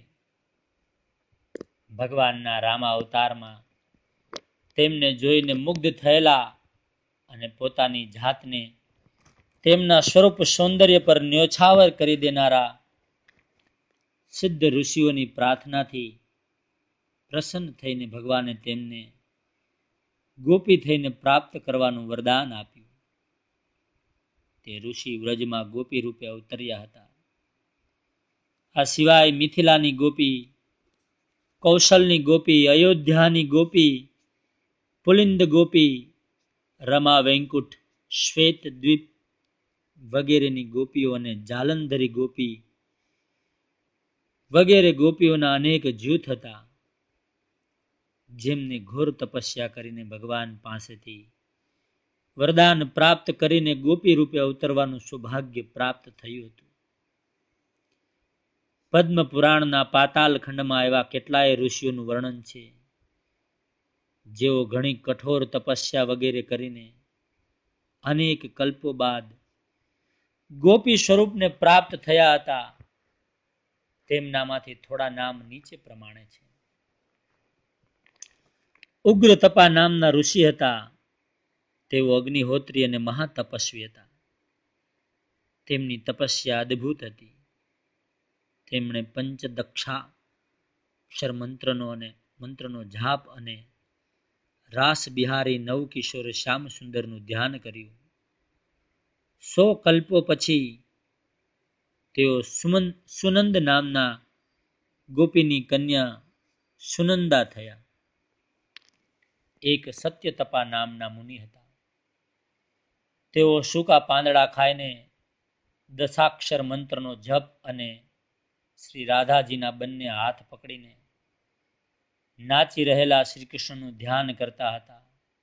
ભગવાનના રામા અવતારમાં તેમને જોઈને મુગ્ધ થયેલા અને પોતાની જાતને તેમના સ્વરૂપ સૌંદર્ય પર ન્યોછાવર કરી દેનારા સિદ્ધ ઋષિઓની પ્રાર્થનાથી પ્રસન્ન થઈને ભગવાને તેમને ગોપી થઈને પ્રાપ્ત કરવાનું વરદાન આપ્યું. તે ઋષિ વ્રજમાં ગોપી રૂપે અવતર્યા હતા. આ સિવાય મિથિલાની ગોપી, કૌશલની ગોપી, અયોધ્યાની ગોપી, પુલિંદ ગોપી, રમા વૈકુંઠ, શ્વેત દ્વીપ વગેરેની ગોપીઓ અને જાલંધરી ગોપી વગેરે ગોપીઓના અનેક જૂથ હતા જેમને ઘોર તપસ્યા કરીને ભગવાન પાસેથી વરદાન પ્રાપ્ત કરીને ગોપી રૂપે અવતરવાનું સૌભાગ્ય પ્રાપ્ત થયું હતું. પદ્મ પુરાણના પાતાલ ખંડમાં એવા કેટલાય ઋષિઓનું વર્ણન છે જેઓ ઘણી કઠોર તપસ્યા વગેરે કરીને અનેક કલ્પો બાદ ગોપી સ્વરૂપને પ્રાપ્ત થયા હતા. તેમનામાંથી થોડા નામ નીચે પ્રમાણે છે. ઉગ્ર તપા નામના ઋષિ હતા. તેઓ અગ્નિહોત્રી અને મહાતપસ્વી હતા. તેમની તપસ્યા અદ્ભુત હતી. તેમણે પંચદક્ષાક્ષર મંત્રનો અને મંત્રનો જાપ અને રાસ બિહારી નવ કિશોર શ્યામ સુંદરનું ધ્યાન કર્યું. સો કલ્પો પછી તેઓ સુમન સુનંદ નામના ગોપીની કન્યા સુનંદા થયા. એક સત્યતપા નામના મુનિ હતા. તેઓ સૂકા પાંદડા ખાઈને દશાક્ષર મંત્રનો જપ અને શ્રી રાધાજીના બંને હાથ પકડીને નાચી રહેલા શ્રી કૃષ્ણનું ધ્યાન કરતા હતા.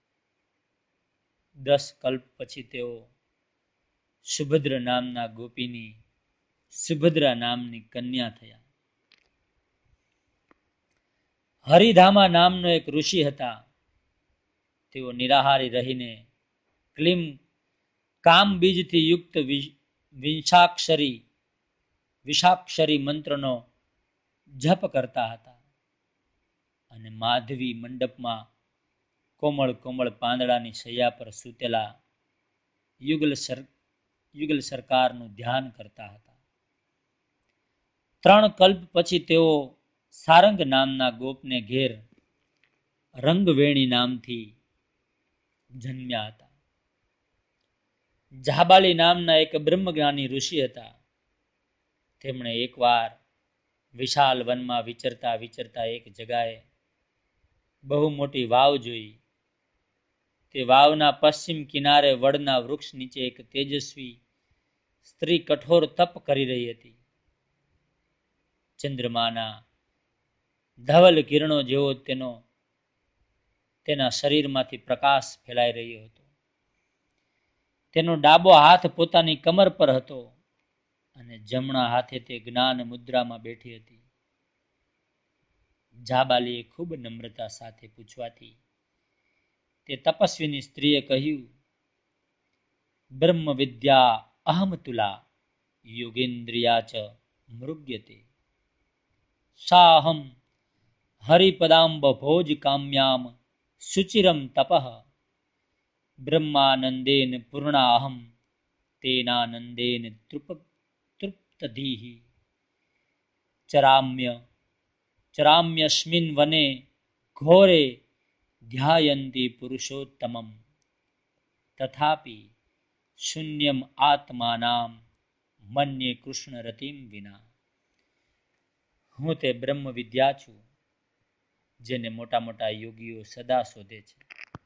દસ કલ્પ પછી તેઓ સુભદ્ર નામના ગોપીની સુભદ્રા નામની કન્યા થયા. હરિધામા નામનો એક ઋષિ હતા. તેઓ નિરાહારી રહીને ક્લીમ કામ બીજથી યુક્ત વિંશાક્ષરી વિષાક્ષરી મંત્રનો જપ કરતા હતા અને માધવી મંડપમાં કોમળ કોમળ પાંદડાની શૈયા પર સૂતેલા યુગલ સર યુગલ સરકારનું ધ્યાન કરતા હતા. ત્રણ કલ્પ પછી તેઓ સારંગ નામના ગોપને ઘેર રંગવેણી નામથી જન્મ્યા હતા. જાબાલી નામના એક બ્રહ્મજ્ઞાની ઋષિ હતા. તેમણે એકવાર વિશાળ વનમાં વિચરતા વિચરતા એક જગાએ બહુ મોટી વાવ જોઈ. તે વાવના પશ્ચિમ કિનારે વડના વૃક્ષ નીચે એક તેજસ્વી સ્ત્રી કઠોર તપ કરી રહી હતી. ચંદ્રમાના ધવલ કિરણો જેવો તેનો તેના શરીરમાંથી પ્રકાશ ફેલાઈ રહ્યો હતો. તેનો ડાબો હાથ પોતાની કમર પર હતો અને જમણા હાથે તે જ્ઞાન મુદ્રામાં બેઠી હતી. જાબાલીએ ખૂબ નમ્રતા સાથે પૂછવાથી તે તપસ્વીની સ્ત્રીએ કહ્યું, બ્રહ્મ વિદ્યા અહમ તુલા યોગેન્દ્રિયા ચ મૃગ્યતે સાહમ હરિપદાંબ ભોજ કામ્યામ સુચિરમ તપઃ બ્રહ્માનંદેન પૂર્ણાહમ તેનાનંદેન તૃપ તૃપ્તધીઃ ચરામ્ય ચરામ્યસ્મિન વને ઘોરે ધ્યાયંતી પુરુષોત્તમમ તથાપિ શૂન્યમ આત્માનામ મન્યે કૃષ્ણ રતિમ વિના. હું તે બ્રહ્મ વિદ્યા છું જેને મોટા મોટા યોગીઓ સદા શોધે છે.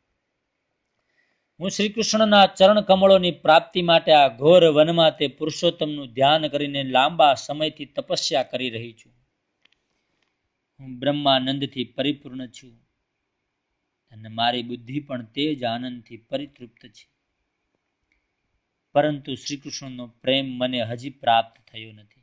હું શ્રી કૃષ્ણના ચરણ કમળોની પ્રાપ્તિ માટે આ ઘોર વનમાં તે પુરુષોત્તમનું ધ્યાન કરીને લાંબા સમયથી તપસ્યા કરી રહી છું. હું બ્રહ્માનંદથી પરિપૂર્ણ છું અને મારી બુદ્ધિ પણ તે જ આનંદથી પરિતૃપ્ત છે. પરંતુ શ્રી કૃષ્ણનો પ્રેમ મને હજી પ્રાપ્ત થયો નથી.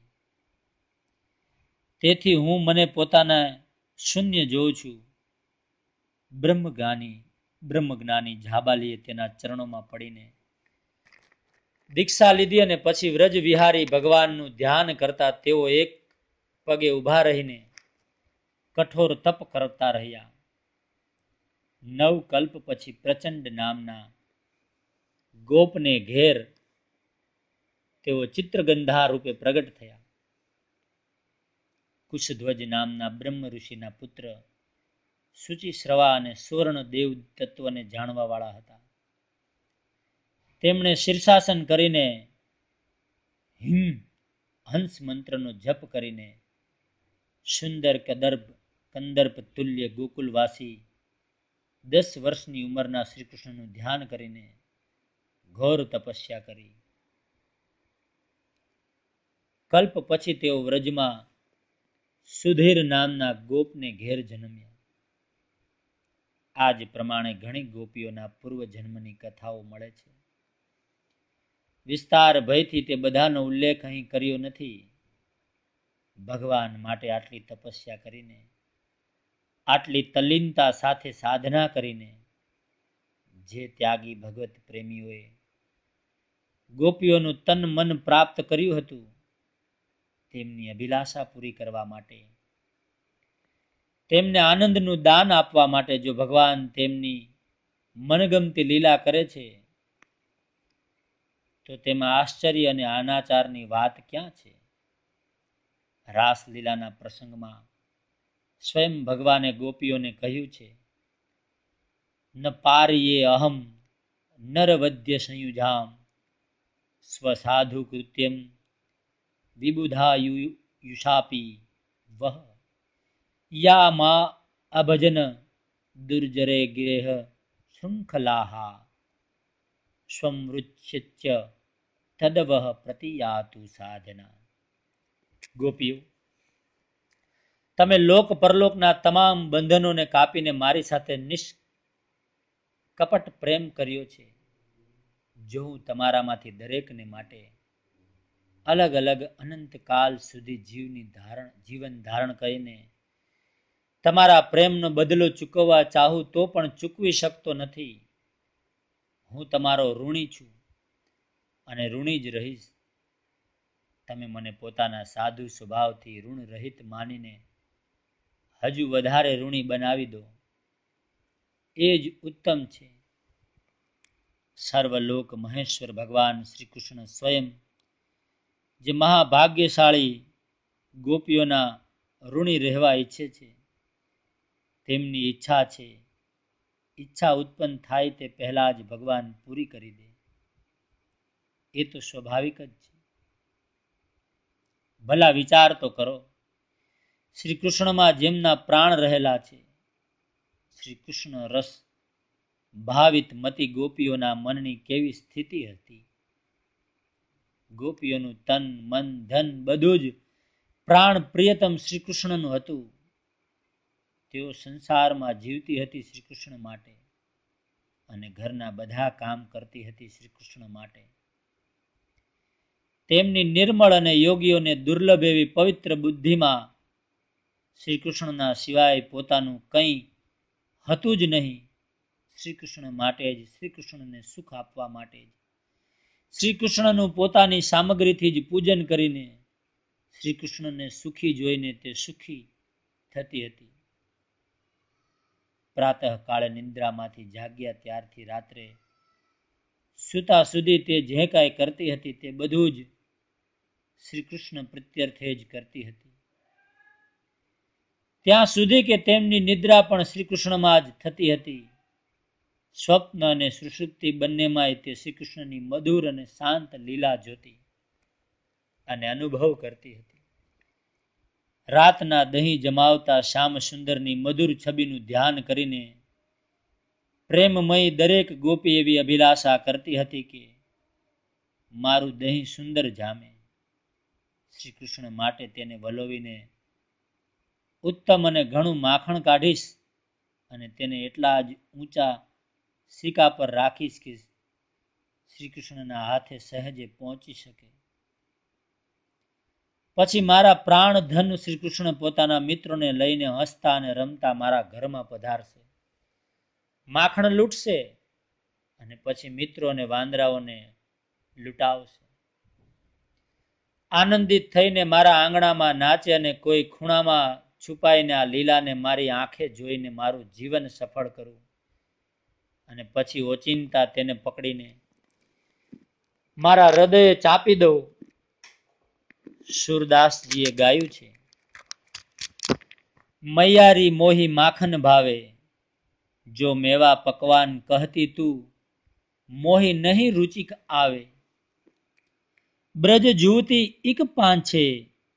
તેથી હું મને પોતાના શૂન્ય જોઉં છું. બ્રહ્મજ્ઞાની બ્રહ્મજ્ઞાની જાબાલીએ તેના ચરણોમાં પડીને દીક્ષા લીધી અને પછી વ્રજ વિહારી ભગવાનનું ધ્યાન કરતા તેઓ એક પગે ઊભા રહીને કઠોર તપ કરતા રહ્યા. નવ કલ્પ પછી પ્રચંડ નામના ગોપને ઘેર તેઓ ચિત્રગંધા રૂપે પ્રગટ થયા. કુશધ્વજ નામના બ્રહ્મ ઋષિના પુત્ર શુચિશ્રવા અને સુવર્ણ દેવ તત્વને જાણવા વાળા હતા. તેમણે શીર્ષાસન કરીને હિમ હંસ મંત્રનો જપ કરીને સુંદર કદર્ભ કંદર્પ તુલ્ય ગોકુલવાસી દસ વર્ષની ઉંમરના શ્રી કૃષ્ણનું ધ્યાન કરીને ઘોર તપસ્યા કરી. કલ્પ પછી તેઓ વ્રજમાં સુધીર નામના ગોપને ઘેર જન્મ્યા. આજ પ્રમાણે ઘણી ગોપીઓના પૂર્વ જન્મની કથાઓ મળે છે. વિસ્તાર ભયથી તે બધાનો ઉલ્લેખ અહીં કર્યો નથી. ભગવાન માટે આટલી તપસ્યા કરીને, આટલી તલ્લીનતા સાથે સાધના કરીને જે ત્યાગી ભગવત પ્રેમીઓએ ગોપીઓનું તન મન પ્રાપ્ત કર્યું હતું, તેમની અભિલાષા પૂરી કરવા માટે, તેમને આનંદનું દાન આપવા માટે જો ભગવાન તેમની મનગમતી લીલા કરે છે તો તેમાં આશ્ચર્ય અને અનાચારની વાત ક્યાં છે? રાસલીલાના પ્રસંગમાં સ્વયં ભગવાને ગોપીઓને કહ્યું છે, ન પાર્યે અહમ નરવધ્ય સંયુજામ સ્વસાધુ કૃત્યમ વિબુધા યુષાપી વહ યા મા અભજન દુર્જરે ગિરેહ શૃંખલાહા સ્વમૃચ્ય તદવહ પ્રતિયાતુ સાધના. ગોપીઓ, તમે લોક પરલોકના તમામ બંધનોને કાપીને મારી સાથે નિષ્કપટ પ્રેમ કર્યો છે. જો હું તમારામાંથી દરેકને માટે અલગ અલગ અનંત કાલ સુધી જીવની ધારણ જીવન ધારણ કરીને તમારા પ્રેમનો બદલો ચૂકવવા ચાહું તો પણ ચૂકવી શકતો નથી. હું તમારો ઋણી છું અને ઋણી જ રહીશ. તમે મને પોતાના સાધુ સ્વભાવથી ઋણ રહિત માનીને હજુ વધારે ઋણી બનાવી દો, એ જ ઉત્તમ છે. સર્વલોક મહેશ્વર ભગવાન શ્રી કૃષ્ણ સ્વયં જે મહાભાગ્યશાળી ગોપીઓના ઋણી રહેવા ઈચ્છે છે, તેમની ઈચ્છા છે ઈચ્છા ઉત્પન્ન થાય તે પહેલા જ ભગવાન પૂરી કરી દે, એ તો સ્વાભાવિક જ છે. ભલા વિચાર તો કરો, શ્રી કૃષ્ણમાં જેમના પ્રાણ રહેલા છે, શ્રી કૃષ્ણ રસ ભાવિત મતી ગોપીઓના મનની કેવી સ્થિતિ હતી. ગોપીઓનું તન મન ધન બધું જ પ્રાણ પ્રિયતમ શ્રી કૃષ્ણનું હતું. તેઓ સંસારમાં જીવતી હતી શ્રી કૃષ્ણ માટે અને ઘરના બધા કામ કરતી હતી શ્રી કૃષ્ણ માટે. તેમની નિર્મળ અને યોગીઓને દુર્લભ એવી પવિત્ર બુદ્ધિમાં શ્રી કૃષ્ણના સિવાય પોતાનું કંઈ હતું જ નહીં. શ્રી કૃષ્ણ માટે જ, શ્રી કૃષ્ણને સુખ આપવા માટે જ, શ્રી કૃષ્ણનું પોતાની સામગ્રીથી જ પૂજન કરીને શ્રી કૃષ્ણને સુખી જોઈને તે સુખી થતી હતી. પ્રાતઃ કાળે નિંદ્રામાંથી જાગ્યા ત્યારથી રાત્રે સુતા સુધી તે જે કાંઈ કરતી હતી તે બધું જ શ્રી કૃષ્ણ પ્રત્યર્થે જ કરતી હતી. ત્યાં સુધી કે તેમની નિદ્રા પણ શ્રી કૃષ્ણમાં જ થતી હતી. સ્વપ્ન અને સુષુપ્તિ બંનેમાંય તે શ્રી કૃષ્ણની મધુર અને શાંત લીલા જોતી અને અનુભવ કરતી હતી. રાતના દહીં જમાવતા શ્યામ સુંદરની મધુર છબીનું ધ્યાન કરીને પ્રેમમય દરેક ગોપી એવી અભિલાષા કરતી હતી કે મારું દહીં સુંદર જામે. શ્રી કૃષ્ણ માટે તેને વલોવીને ઉત્તમ અને ઘણું માખણ કાઢીશ અને તેને એટલા જ ઊંચા સિક્કા પર રાખીશ કે શ્રી કૃષ્ણના હાથે સહેજે પહોંચી શકે. પછી મારા પ્રાણ ધન શ્રી કૃષ્ણ પોતાના મિત્રોને લઈને હસતા અને રમતા મારા ઘરમાં પધારશે, માખણ લૂંટશે અને પછી મિત્રો અને વાંદરાઓને લૂંટાવશે. આનંદિત થઈને મારા આંગણામાં નાચે અને કોઈ ખૂણામાં છુપાઈને આ લીલાને મારી આંખે જોઈને મારું જીવન સફળ કરું અને પછી ઓચિંતા તેને પકડીને મારા હૃદયે ચાપી દઉં. સુરદાસજીએ ગાયું છે, મૈયારી મોહી માખન ભાવે, જો મેવા પકવાન કહતી તું, મોહી નહીં રુચિક આવે. ब्रज जूती इक पांछे,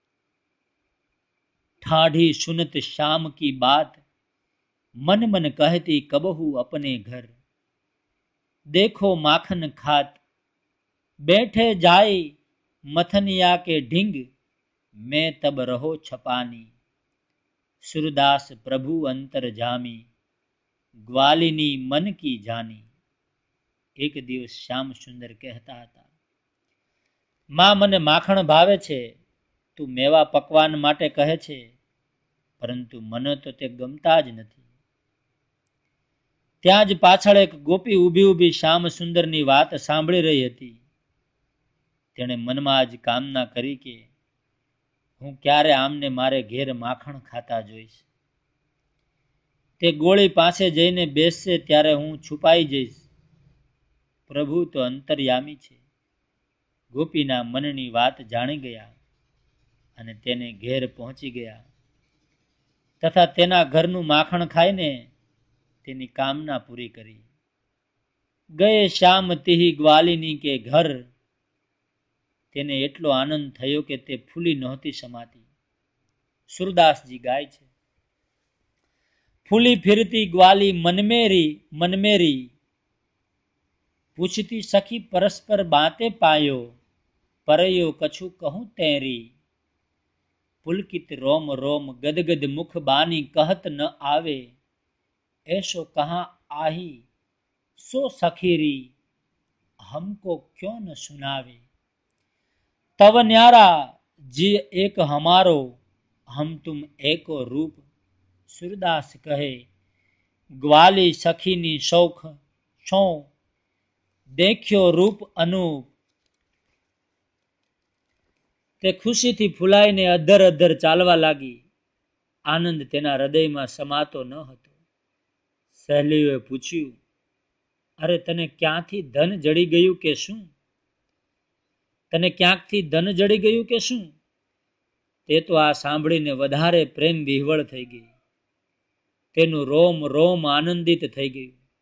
ठाढ़ी सुनत शाम की बात, मन मन कहती कबहू अपने घर. देखो माखन खात बैठे जाए मथनिया के ढींग, मैं तब रहो छपानी. सुरदास प्रभु अंतर जामी, ग्वालिनी मन की जानी. एक દિવસ શ્યામ સુંદર કહેતા હતા, માં મને માખણ ભાવે છે, તું મેવા પકવાન માટે કહે છે, પરંતુ મને તો તે ગમતા જ નથી. ત્યાં જ પાછળ એક ગોપી ઊભી ઊભી શ્યામ સુંદરની વાત સાંભળી રહી હતી. તેણે મનમાં જ કામના કરી કે હું ક્યારે આમને મારે ઘેર માખણ ખાતા જોઈશ. તે ગોળી પાસે જઈને બેસશે ત્યારે હું છુપાઈ જઈશ. પ્રભુ તો અંતર્યામી છે. ગોપીના મનની વાત જાણી ગયા અને તેને ઘેર પહોંચી ગયા તથા તેના ઘરનું માખણ ખાઈને તેની કામના પૂરી કરી. ગયે શ્યામ તિહી ગ્વાલિની કે ઘર, તેને એટલો આનંદ થયો કે તે ફૂલી નહોતી સમાતી. સુરદાસજી ગાય છે, ફૂલી ફિરતી ગ્વાલી મનમેરી મનમેરી, પૂછતી સખી પરસ્પર બાતે પાયો, પરયો કછું કહું તેરી. પુલકિત રોમ રોમ ગદગદ મુખ બાની કહત ન આવે, ऐसो कहाँ आही सो सखीरी, हमको क्यों न सुनावे. तव न्यारा जी एक हमारो, हम तुम एको रूप. सूरदास कहे, ग्वाली सखीनी शौख शो, देख्यो रूप अनूप. તે ખુશીથી ફૂલાઈને અધર અધર ચાલવા લાગી. આનંદ તેના હૃદયમાં સમાતો ન હતો. સહેલીઓએ પૂછ્યું, અરે તને ક્યાંથી ધન જડી ગયું કે શું? તને ક્યાંકથી ધન જડી ગયું કે શું? તે તો આ સાંભળીને વધારે પ્રેમ વિહવળ થઈ ગઈ. તેનું રોમ રોમ આનંદિત થઈ ગયું.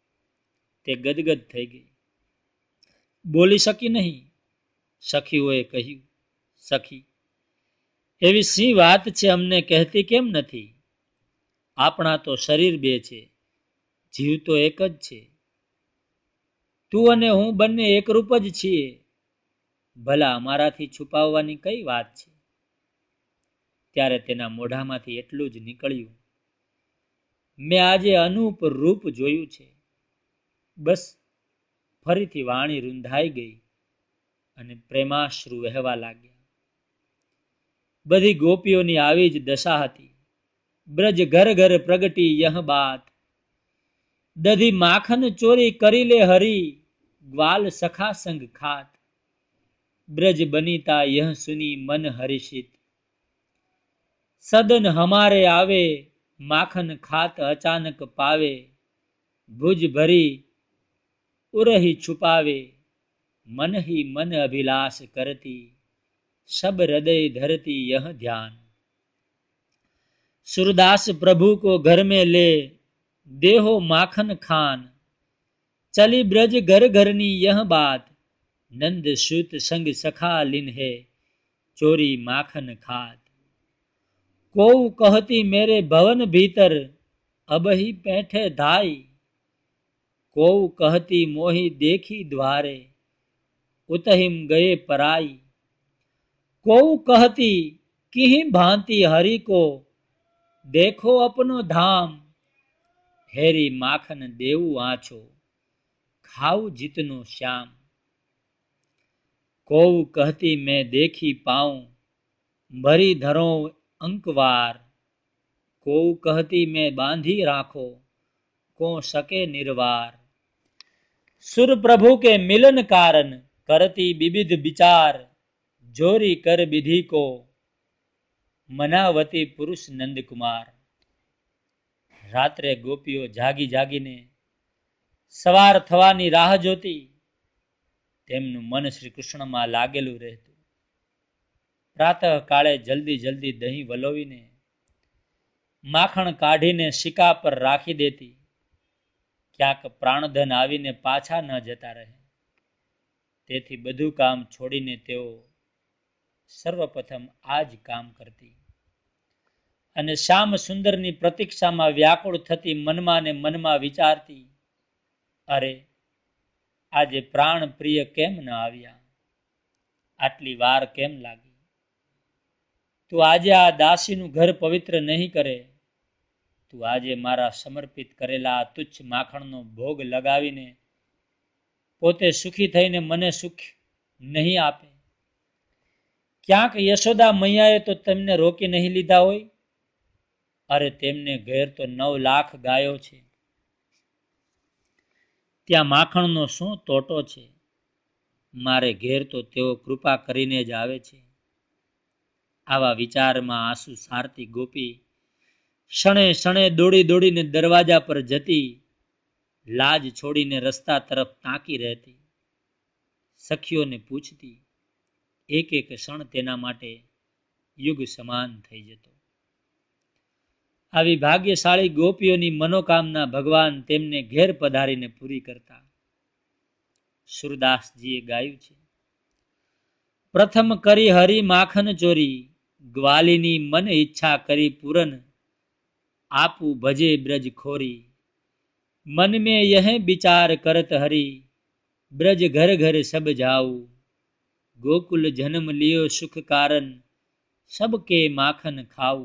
તે ગદગદ થઈ ગઈ, બોલી શકી નહીં. સખીઓએ કહ્યું, સખી, એવી સી વાત છે, અમને કહેતી કેમ નથી? આપણા તો શરીર બે છે, જીવ તો એક જ છે. તું અને હું બંને એકરૂપ જ છીએ. ભલા અમારાથી છુપાવવાની કઈ વાત છે? ત્યારે તેના મોઢામાંથી એટલું જ નીકળ્યું, મેં આજે અનૂપ રૂપ જોયું છે. બસ ફરીથી વાણી રૂંધાઈ ગઈ અને પ્રેમાશ્રુ વહેવા લાગ્યા. બધી ગોપીઓની આવી જ દશા હતી. બ્રજ ઘર ઘર પ્રગટી યહ બાત, દધી માખન ચોરી કરી લે હરી, ગ્વાલ સખા સંગ ખાત. બ્રજ બનીતા યહ સુની મન હર્ષિત, સદન હમારે આવે, માખન ખાત અચાનક પાવે. ભુજ ભરી ઉરહી છુપાવે, मन ही मन अभिलाष करती, सब हृदय धरती यह ध्यान. सूरदास प्रभु को घर में ले, देहो माखन खान. चली ब्रज घर घरनी यह बात, नंद सूत संग सखा लिन्हे, चोरी माखन खात. को कहती मेरे भवन भीतर, अब ही बैठे धाई. को कहती मोही देखी द्वारे, उतहिम गए पराई. को कहती किही भांति हरि को, देखो अपनो धाम. हेरी माखन देऊ आछो, खाऊ जितनो श्याम. को कहती मैं देखी पाऊं, भरी धरो अंकवार. को कहती मैं बांधी राखो, को सके निर्वार. सुर प्रभु के मिलन कारण, करती विविध विचार. जोरी कर विधि को, मनावती पुरुष नंद कुमार. રાત્રે ગોપીઓ જાગી જાગીને સવાર થવાની રાહ જોતી. તેમનું મન શ્રી કૃષ્ણમાં લાગેલું રહેતું. પ્રાતઃ કાળે જલ્દી જલ્દી દહીં વલોવીને માખણ કાઢીને શિકા પર રાખી દેતી. ક્યાંક પ્રાણધન આવીને પાછા ન જતા રહે, તેથી બધું કામ છોડીને તેઓ સર્વપ્રથમ આ જ કામ કરતી. અને શ્યામ સુંદરની પ્રતીક્ષામાં વ્યાકુળ થતી મનમાં ને મનમાં વિચારતી, અરે આજે પ્રાણ પ્રિય કેમ ન આવ્યા, આટલી વાર કેમ લાગી? તું આજે આ દાસીનું ઘર પવિત્ર નહીં કરે, તું આજે મારા સમર્પિત કરેલા આ તુચ્છ માખણનો ભોગ લગાવીને પોતે સુખી થઈને મને સુખ નહીં આપે. ક્યાંક યશોદા મૈયાએ તો તેમને રોકી નહીં લીધા હોય? અરે તેમને ઘેર તો નવ લાખ ગાયો છે, ત્યાં માખણનો શું તોટો છે? મારે ઘેર તો તેઓ કૃપા કરીને જ આવે છે. આવા વિચારમાં આંસુ સારતી ગોપી ક્ષણે ક્ષણે દોડી દોડીને દરવાજા પર જતી, લાજ છોડીને રસ્તા તરફ તાકી રહેતી. સખીઓને પૂછતી. એક એક ક્ષણ તેના માટે યુગ સમાન થઈ જતો. આવી ભાગ્યશાળી ગોપીઓની મનોકામના ભગવાન તેમને ઘેર પધારીને પૂરી કરતા. સુરદાસજીએ ગાયું છે, પ્રથમ કરી હરી માખન ચોરી, ગ્વાલીની મન ઈચ્છા કરી પૂરન. આપુ ભજે બ્રજ ખોરી, मन में यह विचार करत हरि, ब्रज घर घर सब जाऊ. गोकुल जन्म लियो सुख कारण, सबके माखन खाऊ.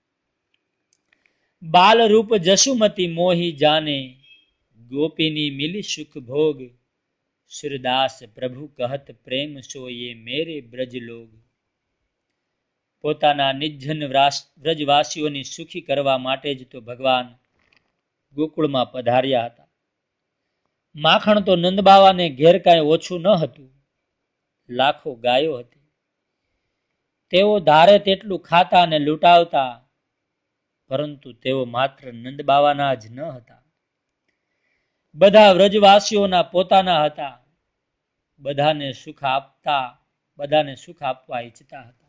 बाल रूप जसुमती मोही जाने, गोपिनी मिली सुख भोग. सूरदास प्रभु कहत प्रेम सो ये मेरे ब्रज लोग. પોતાના નિર્જન વ્રજવાસીઓની સુખી કરવા માટે જ તો ભગવાન ગોકુળમાં પધાર્યા હતા. માખણ તો નંદબાવાને ઘેર કાંઈ ઓછું ન હતું. લાખો ગાયો હતી. તેઓ ધારે તેટલું ખાતા અને લૂંટાવતા, પરંતુ તેઓ માત્ર નંદબાવાના જ ન હતા. બધા વ્રજવાસીઓના પોતાના હતા. બધાને સુખ આપતા, બધાને સુખ આપવા ઈચ્છતા હતા.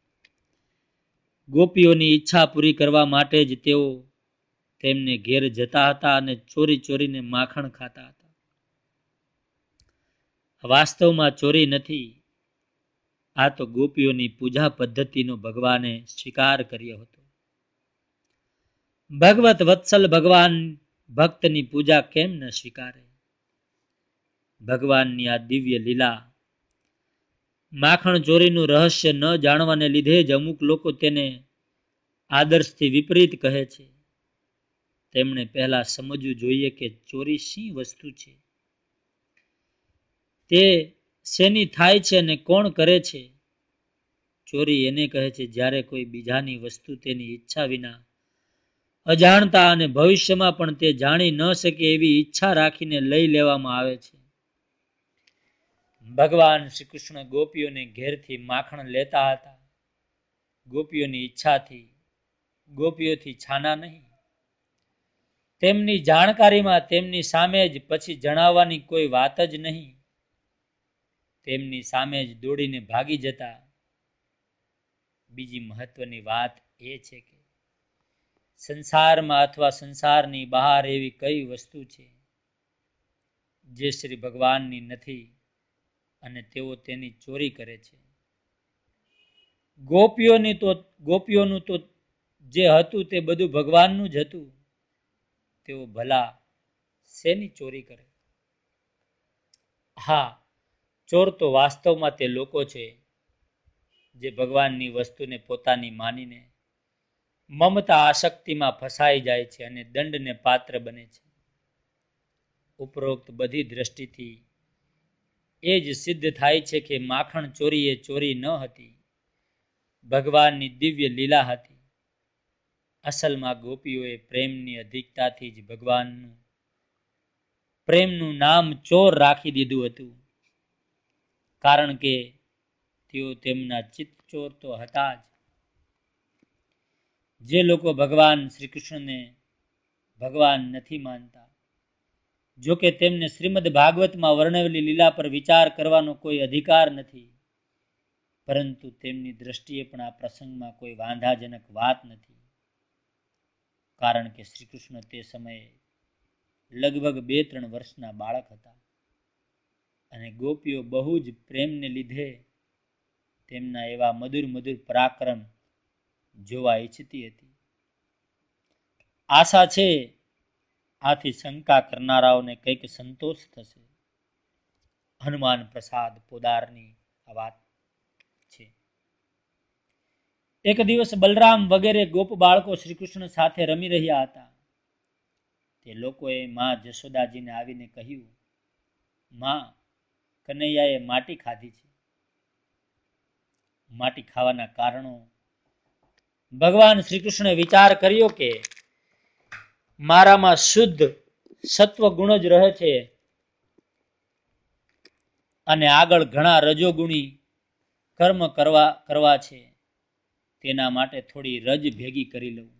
ગોપીઓની ઈચ્છા પૂરી કરવા માટે જ તેઓ તેમને ઘેર જતા હતા અને ચોરી ચોરીને માખણ ખાતા હતા. વાસ્તવમાં ચોરી નથી, આ તો ગોપીઓની પૂજા પદ્ધતિનો ભગવાને સ્વીકાર કર્યો હતો. ભગવત વત્સલ ભગવાન ભક્તની પૂજા કેમ ન સ્વીકારે? ભગવાનની આ દિવ્ય લીલા, માખણ ચોરીનું રહસ્ય ન જાણવાને લીધે જ અમુક લોકો તેને આદર્શથી વિપરીત કહે છે. તેમણે પહેલા સમજવું જોઈએ કે ચોરી શી વસ્તુ છે, તે શેની થાય છે અને કોણ કરે છે. ચોરી એને કહે છે જ્યારે કોઈ બીજાની વસ્તુ તેની ઈચ્છા વિના, અજાણતા અને ભવિષ્યમાં પણ તે જાણી ન શકે એવી ઈચ્છા રાખીને લઈ લેવામાં આવે છે. ભગવાન શ્રી કૃષ્ણ ગોપીઓને ઘેરથી માખણ લેતા હતા, ગોપીઓની ઈચ્છાથી, ગોપીઓથી છાના નહીં. તેમની જાણકારીમાં તેમની સામે જ પછી જણાવવાની કોઈ વાત જ નહીં. તેમની સામે જ દોડીને ભાગી જતા. બીજી મહત્વની વાત એ છે કે સંસારમાં અથવા સંસારની બહાર એવી કઈ વસ્તુ છે જે શ્રી ભગવાનની નથી અને તેઓ તેની ચોરી કરે છે. ગોપીઓની તો ગોપીઓનું તો જે હતું તે બધું ભગવાનનું જ હતું. તેઓ ભલા શેની ચોરી કરે? હા, ચોર તો વાસ્તવમાં તે લોકો છે જે ભગવાનની વસ્તુને પોતાની માનીને મમતા આસક્તિમાં ફસાઈ જાય છે અને દંડને પાત્ર બને છે. ઉપરોક્ત બધી દ્રષ્ટિથી એ જ સિદ્ધ થાય છે કે માખણ ચોરી એ ચોરી ન હતી, ભગવાનની દિવ્ય લીલા હતી. અસલમાં ગોપીઓએ પ્રેમની અધિકતાથી જ ભગવાનનું પ્રેમનું નામ ચોર રાખી દીધું હતું, કારણ કે તેઓ તેમના ચિત્ત ચોર તો હતા જ. જે લોકો ભગવાન શ્રી કૃષ્ણને ભગવાન નથી માનતા, જો કે તેમને શ્રીમદ ભાગવતમાં વર્ણવેલી લીલા પર વિચાર કરવાનો કોઈ અધિકાર નથી, પરંતુ તેમની દ્રષ્ટિએ પણ આ પ્રસંગમાં કોઈ વાંધાજનક વાત નથી, કારણ કે શ્રી કૃષ્ણ તે સમયે લગભગ બે ત્રણ વર્ષના બાળક હતા અને ગોપીઓ બહુ જ પ્રેમને લીધે તેમના એવા મધુર મધુર પરાક્રમ જોવા ઈચ્છતી હતી. આશા છે આથી શંકા કરનારાઓને કંઈક સંતોષ થશે. હનુમાન પ્રસાદ પોદારની આ વાત છે. એક દિવસ બલરામ વગેરે ગોપ બાળકો શ્રી કૃષ્ણ સાથે રમી રહ્યા હતા. તે લોકોએ માં જશોદાજીને આવીને કહ્યું, માં, કનૈયાએ માટી ખાધી છે. માટી ખાવાના કારણો ભગવાન શ્રી કૃષ્ણે વિચાર કર્યો કે મારામાં શુદ્ધ સત્વ ગુણ જ રહે છે અને આગળ ઘણા રજોગુણી કર્મ કરવા કરવા છે, તેના માટે થોડી રજ ભેગી કરી લઉં.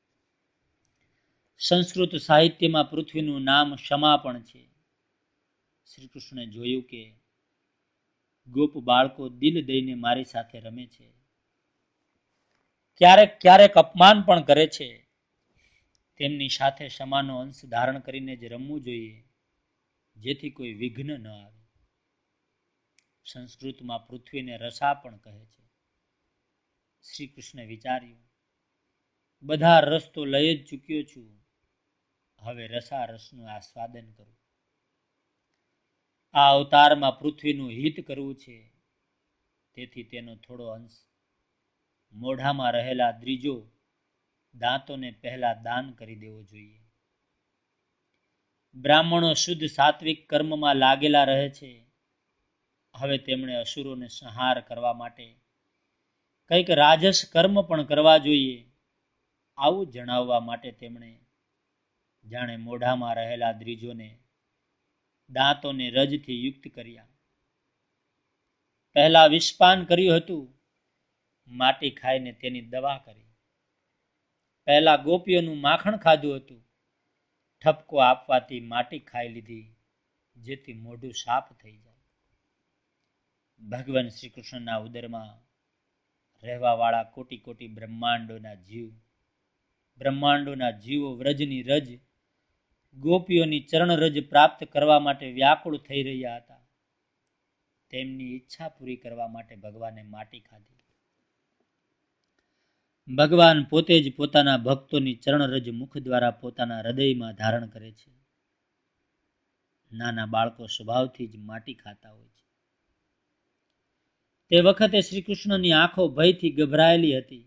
સંસ્કૃત સાહિત્યમાં પૃથ્વીનું નામ ક્ષમા પણ છે. શ્રી કૃષ્ણે જોયું કે ગોપ બાળકો દિલ દઈને મારી સાથે રમે છે, ક્યારેક ક્યારેક અપમાન પણ કરે છે. તેમની સાથે ક્ષમાનો અંશ ધારણ કરીને જ રમવું જોઈએ, જેથી કોઈ વિઘ્ન ન આવે. સંસ્કૃતમાં પૃથ્વીને રસા પણ કહે છે. શ્રી કૃષ્ણે વિચાર્યું, બધા રસ તો લઈ જ ચૂક્યો છું, હવે રસા રસનું આસ્વાદન કરું. આ અવતારમાં પૃથ્વીનું હિત કરવું છે, તેથી તેનો થોડો અંશ મોઢામાં રહેલા દ્રીજો દાંતોને પહેલા દાન કરી દેવો જોઈએ. બ્રાહ્મણો શુદ્ધ સાત્વિક કર્મમાં લાગેલા રહે છે. હવે તેમણે અસુરોને સંહાર કરવા માટે કંઈક રાજસ કર્મ પણ કરવા જોઈએ. આવું જણાવવા માટે તેમણે જાણે મોઢામાં રહેલા દ્રીજોને દાંતોને રજથી યુક્ત કર્યા. પહેલા વિષપાન કર્યું હતું, માટી ખાઈને તેની દવા કરી. પહેલા ગોપીઓનું માખણ ખાધું હતું, ઠપકો આપવાથી માટી ખાઈ લીધી, જેથી મોઢું સાફ થઈ જાય. ભગવાન શ્રી કૃષ્ણના ઉદરમાં રહેવા વાળા કોટી કોટી બ્રહ્માંડોના જીવ બ્રહ્માંડોના જીવો વ્રજની રજ, ગોપીઓની ચરણ રજ પ્રાપ્ત કરવા માટે વ્યાકુળ થઈ રહ્યા હતા. તેમની ઈચ્છા પૂરી કરવા માટે ભગવાને માટી ખાધી. ભગવાન પોતે જ પોતાના ભક્તોની ચરણરજ મુખ દ્વારા પોતાના હૃદયમાં ધારણ કરે છે. નાના બાળકો સ્વભાવથી જ માટી ખાતા હોય છે. તે વખતે શ્રી કૃષ્ણની આંખો ભયથી ગભરાયેલી હતી.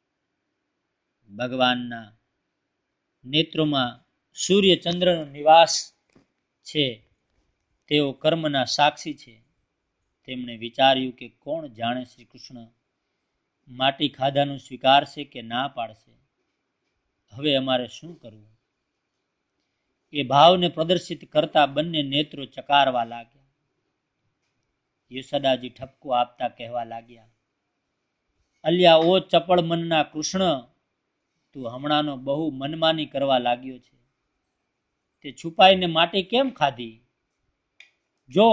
ભગવાનના નેત્રોમાં સૂર્ય ચંદ્રનો નિવાસ છે. તેઓ કર્મના સાક્ષી છે. તેમણે વિચાર્યું કે કોણ જાણે શ્રી કૃષ્ણ માટી ખાધાનું સ્વીકારશે કે ના પાડશે. હવે અમારે શું કરવું? એ ભાવને પ્રદર્શિત કરતા બંને નેત્રો ચકારવા લાગ્યા. યશોદાજી ઠપકો આપતા કહેવા લાગ્યા, અલ્યા ઓ ચપળ મનના કૃષ્ણ, તું હમણાંનો બહુ મનમાની કરવા લાગ્યો છે. તે છુપાઈને માટી કેમ ખાધી? જો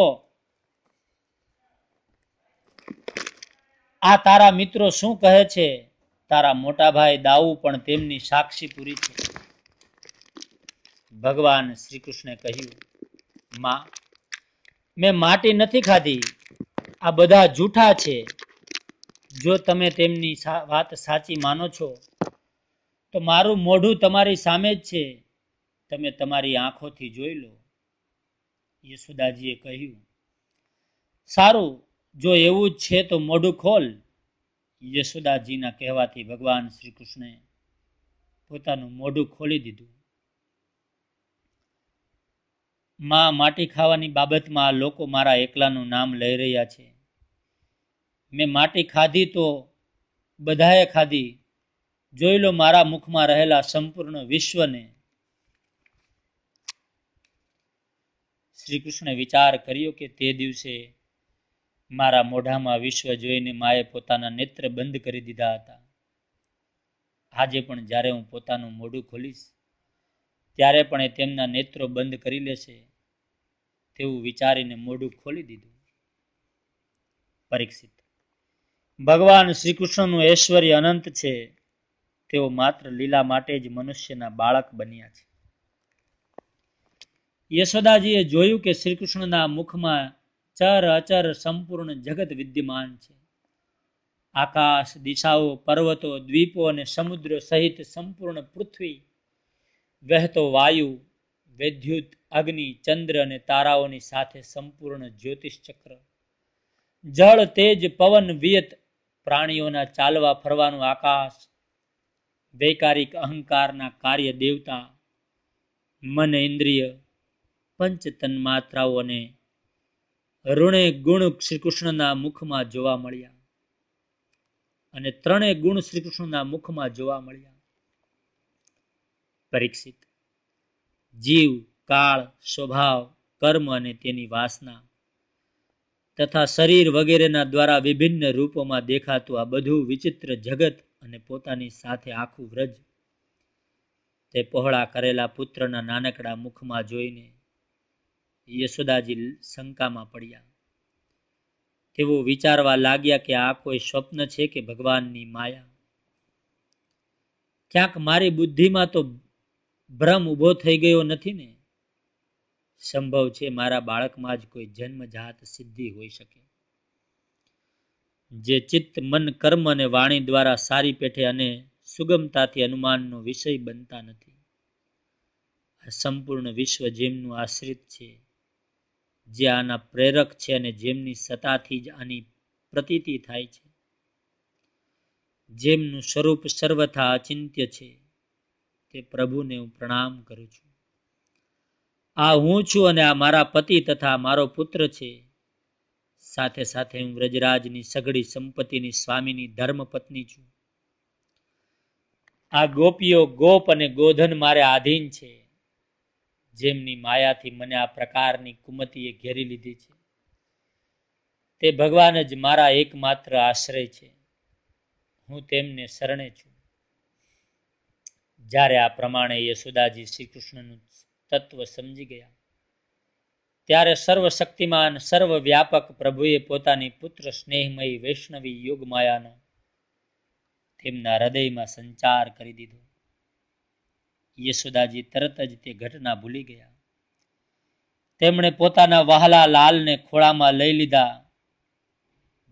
આ તારા મિત્રો શું કહે છે? તારા મોટા ભાઈ દાઉ પણ તેમની સાક્ષી પૂરી છે. ભગવાન શ્રી કૃષ્ણે કહ્યું, માં, મેં માટી નથી ખાધી. આ બધા જૂઠા છે. જો તમે તેમની વાત સાચી માનો છો તો મારું મોઢું તમારી સામે જ છે. તમે તમારી આંખોથી જોઈ લો. યશોદાજીએ કહ્યું, સારું, જો એવું જ છે તો મોઢું ખોલ. યશોદાજીના કહેવાથી ભગવાન શ્રી કૃષ્ણે પોતાનું મોઢું ખોલી દીધું. માં, માટી ખાવાની બાબતમાં આ લોકો મારા એકલાનું નામ લઈ રહ્યા છે. મેં માટી ખાધી તો બધાએ ખાધી. જોઈ લો મારા મુખમાં રહેલા સંપૂર્ણ વિશ્વને. શ્રી કૃષ્ણે વિચાર કર્યો કે તે દિવસે મારા મોઢામાં વિશ્વ જોઈને માએ પોતાના નેત્ર બંધ કરી દીધા હતા. આજે પણ જ્યારે હું પોતાનું મોઢું ખોલીશ ત્યારે પણ એ તેમના નેત્રો બંધ કરી લેશે તેવું વિચારીને મોઢું ખોલી દીધું. પરીક્ષિત, ભગવાન શ્રી કૃષ્ણનું ઐશ્વર્ય અનંત છે. તેઓ માત્ર લીલા માટે જ મનુષ્યના બાળક બન્યા છે. યશોદાજીએ જોયું કે શ્રી કૃષ્ણના મુખમાં ચર અચર સંપૂર્ણ જગત વિદ્યમાન છે. આકાશ, દિશાઓ, પર્વતો, દ્વીપો અને સમુદ્ર સહિત સંપૂર્ણ પૃથ્વી, વહેતો વાયુ, વૈદ્યુત, અગ્નિ, ચંદ્ર અને તારાઓની સાથે સંપૂર્ણ જ્યોતિષ ચક્ર, જળ, તેજ, પવન, વિયત, પ્રાણીઓના ચાલવા ફરવાનું આકાશ, વૈકારિક અહંકારના કાર્ય દેવતા, મન, ઇન્દ્રિય, પંચ તન્માત્રાઓ અને ઋણે ગુણ શ્રી કૃષ્ણના મુખમાં જોવા મળ્યા. અને ત્રણેય ગુણ શ્રી કૃષ્ણના મુખમાં જોવા મળ્યા. પરીક્ષિત, જીવ, કાળ, સ્વભાવ, કર્મ અને તેની વાસના તથા શરીર વગેરેના દ્વારા વિભિન્ન રૂપોમાં દેખાતું આ બધું વિચિત્ર જગત અને પોતાની સાથે આખું વ્રજ તે પહોળા કરેલા પુત્રના નાનકડા મુખમાં જોઈને યશોદાજી શંકામાં પડ્યા. તેઓ વિચારવા લાગ્યા કે આ કોઈ સ્વપ્ન છે કે ભગવાનની માયા. ક્યાંક મારી બુદ્ધિમાં તો ભ્રમ ઉભો થઈ ગયો નથી ને? સંભવ છે મારા બાળકમાં જ કોઈ જન્મજાત સિદ્ધિ હોઈ શકે, જે ચિત્ત, મન, કર્મ અને વાણી દ્વારા સારી પેઠે અને સુગમતાથી અનુમાનનો વિષય બનતા નથી. આ સંપૂર્ણ વિશ્વ જેમનું આશ્રિત છે, જે આના પ્રેરક છે અને જેમની સત્તાથી જ આની પ્રતીતિ થાય છે, જેમનું સ્વરૂપ સર્વથા અચિંત્ય છે, તે પ્રભુને હું પ્રણામ કરું છું. આ હું છું અને આ મારા પતિ તથા મારો પુત્ર છે. સાથે સાથે હું વ્રજરાજની સઘળી સંપત્તિની સ્વામીની ધર્મપત્ની છું. આ ગોપીઓ, ગોપ અને ગોધન મારે આધીન છે, જેમની માયાથી મને આ પ્રકારની કુમતીએ ઘેરી લીધી છે. તે ભગવાન જ મારા એકમાત્ર આશ્રય છે. હું તેમને શરણે છું. જ્યારે આ પ્રમાણે યશોદાજી શ્રી કૃષ્ણનું તત્વ સમજી ગયા ત્યારે સર્વશક્તિમાન, સર્વવ્યાપક પ્રભુએ પોતાની પુત્ર સ્નેહમયી વૈષ્ણવી યોગ માયાનો તેમના હૃદયમાં સંચાર કરી દીધો. યશોદાજી તરત જ તે ઘટના ભૂલી ગયા. તેમણે પોતાના વહાલા લાલને ખોળામાં લઈ લીધા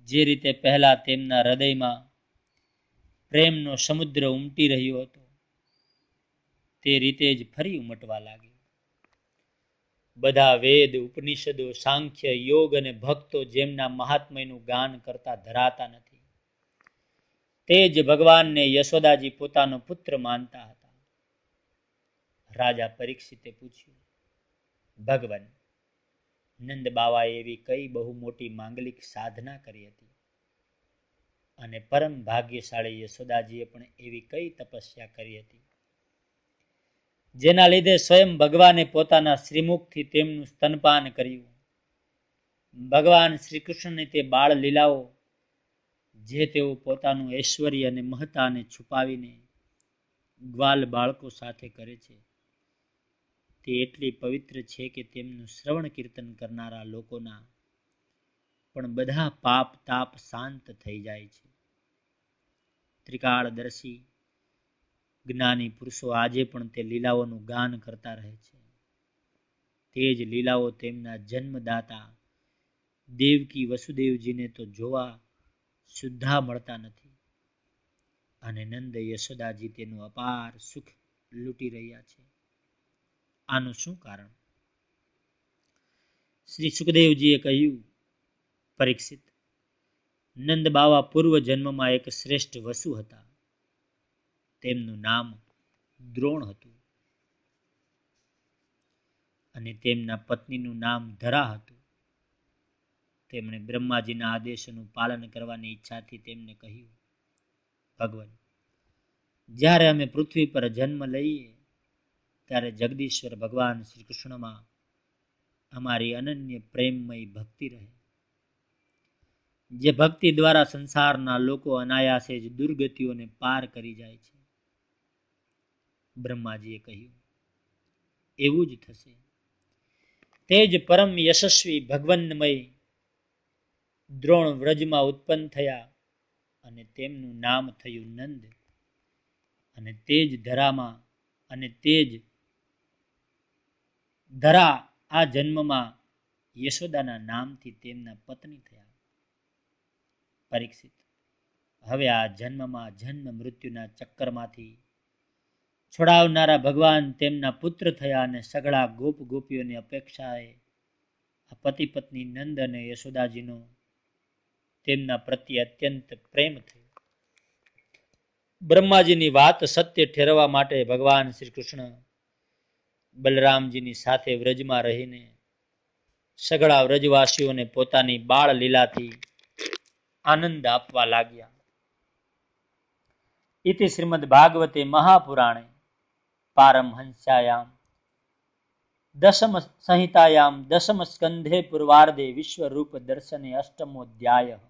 જે રીતે પહેલા તેમના હૃદયમાં પ્રેમનો સમુદ્ર ઉમટી રહ્યો હતો, તે રીતે જ ફરી ઉમટવા લાગ્યો. બધા વેદ, ઉપનિષદો, સાંખ્ય, યોગ અને ભક્તો જેમના મહાત્મ્યનું ગાન કરતા ધરાતા નથી, તે જ ભગવાનને યશોદાજી પોતાનો પુત્ર માનતા હતા. રાજા પરીક્ષિતે પૂછ્યું, ભગવાન, નંદ બાવાએ એવી કઈ બહુ મોટી માંગલિક સાધના કરી હતી, અને પરમ ભાગ્યશાળી યશોદાજીએ પણ એવી કઈ તપસ્યા કરી હતી, જેના લીધે સ્વયં ભગવાને પોતાના શ્રીમુખથી તેમનું સ્તનપાન કર્યું. ભગવાન શ્રી કૃષ્ણની તે બાળ લીલાઓ, જે તેઓ પોતાનું ઐશ્વર્ય અને મહતાને છુપાવીને ગ્વાલ બાળકો સાથે કરે છે, તે એટલી પવિત્ર છે કે તેમનું શ્રવણ કીર્તન કરનારા લોકોના પણ બધા પાપ તાપ શાંત થઈ જાય છે. ત્રિકાળદર્શી જ્ઞાની પુરુષો આજે પણ તે લીલાઓનું ગાન કરતા રહે છે. તે જ લીલાઓ તેમના જન્મદાતા દેવકી વસુદેવજીને તો જોવા સુદ્ધા મળતા નથી, અને નંદ યશોદાજી તેનું અપાર સુખ લૂંટી રહ્યા છે. આનું શું કારણ? શ્રી સુખદેવજીએ કહ્યું, પરીક્ષિત, નંદ બાવા પૂર્વ જન્મમાં એક શ્રેષ્ઠ વસુ હતા. તેમનું નામ દ્રોણ હતું, અને તેમના પત્નીનું નામ ધરા હતું. તેમણે બ્રહ્માજીના આદેશોનું પાલન કરવાની ઈચ્છાથી તેમને કહ્યું, ભગવાન, જ્યારે અમે પૃથ્વી પર જન્મ લઈએ ત્યારે જગદીશ્વર ભગવાન શ્રી કૃષ્ણમાં અમારી અનન્ય પ્રેમમય ભક્તિ રહે, જે ભક્તિ દ્વારા સંસારના લોકો અનાયાસે જ દુર્ગતિઓને પાર કરી જાય છે. બ્રહ્માજીએ કહ્યું, એવું જ થશે. તે જ પરમ યશસ્વી ભગવન્મય દ્રોણ વ્રજમાં ઉત્પન્ન થયા, અને તેમનું નામ થયું નંદ, અને તે જ ધરામાં અને તે જ ધરા આ જન્મમાં યશોદાના નામથી તેમના પત્ની થયા. પરીક્ષિત, હવે આ જન્મમાં જન્મ મૃત્યુના ચક્કરમાંથી છોડાવનારા ભગવાન તેમના પુત્ર થયા, અને સઘળા ગોપ ગોપીઓની અપેક્ષાએ આ પતિ પત્ની નંદ અને યશોદાજીનો તેમના પ્રત્યે અત્યંત પ્રેમ થયો. બ્રહ્માજીની વાત સત્ય ઠેરવવા માટે ભગવાન શ્રી કૃષ્ણ બલરામજીની સાથે વ્રજમાં રહીને સઘળા વ્રજવાસીઓને પોતાની બાળ લીલાથી આનંદ આપવા લાગ્યા. ઇતિ શ્રીમદ ભાગવતે મહાપુરાણે પારમહંસ્યાયામ દશમ સંહિતાયામ દશમ સ્કંધે પૂર્વાર્ધે વિશ્વરૂપ દર્શને અષ્ટમોધ્યાય.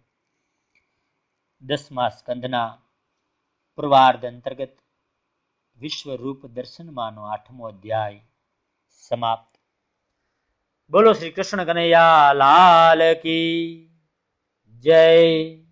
દસમા સ્કંધના પૂર્વાર્ધ અંતર્ગત વિશ્વરૂપ દર્શનમાંનો આઠમો અધ્યાય સમાપ્ત. બોલો શ્રી કૃષ્ણ કનૈયા લાલ કી જય.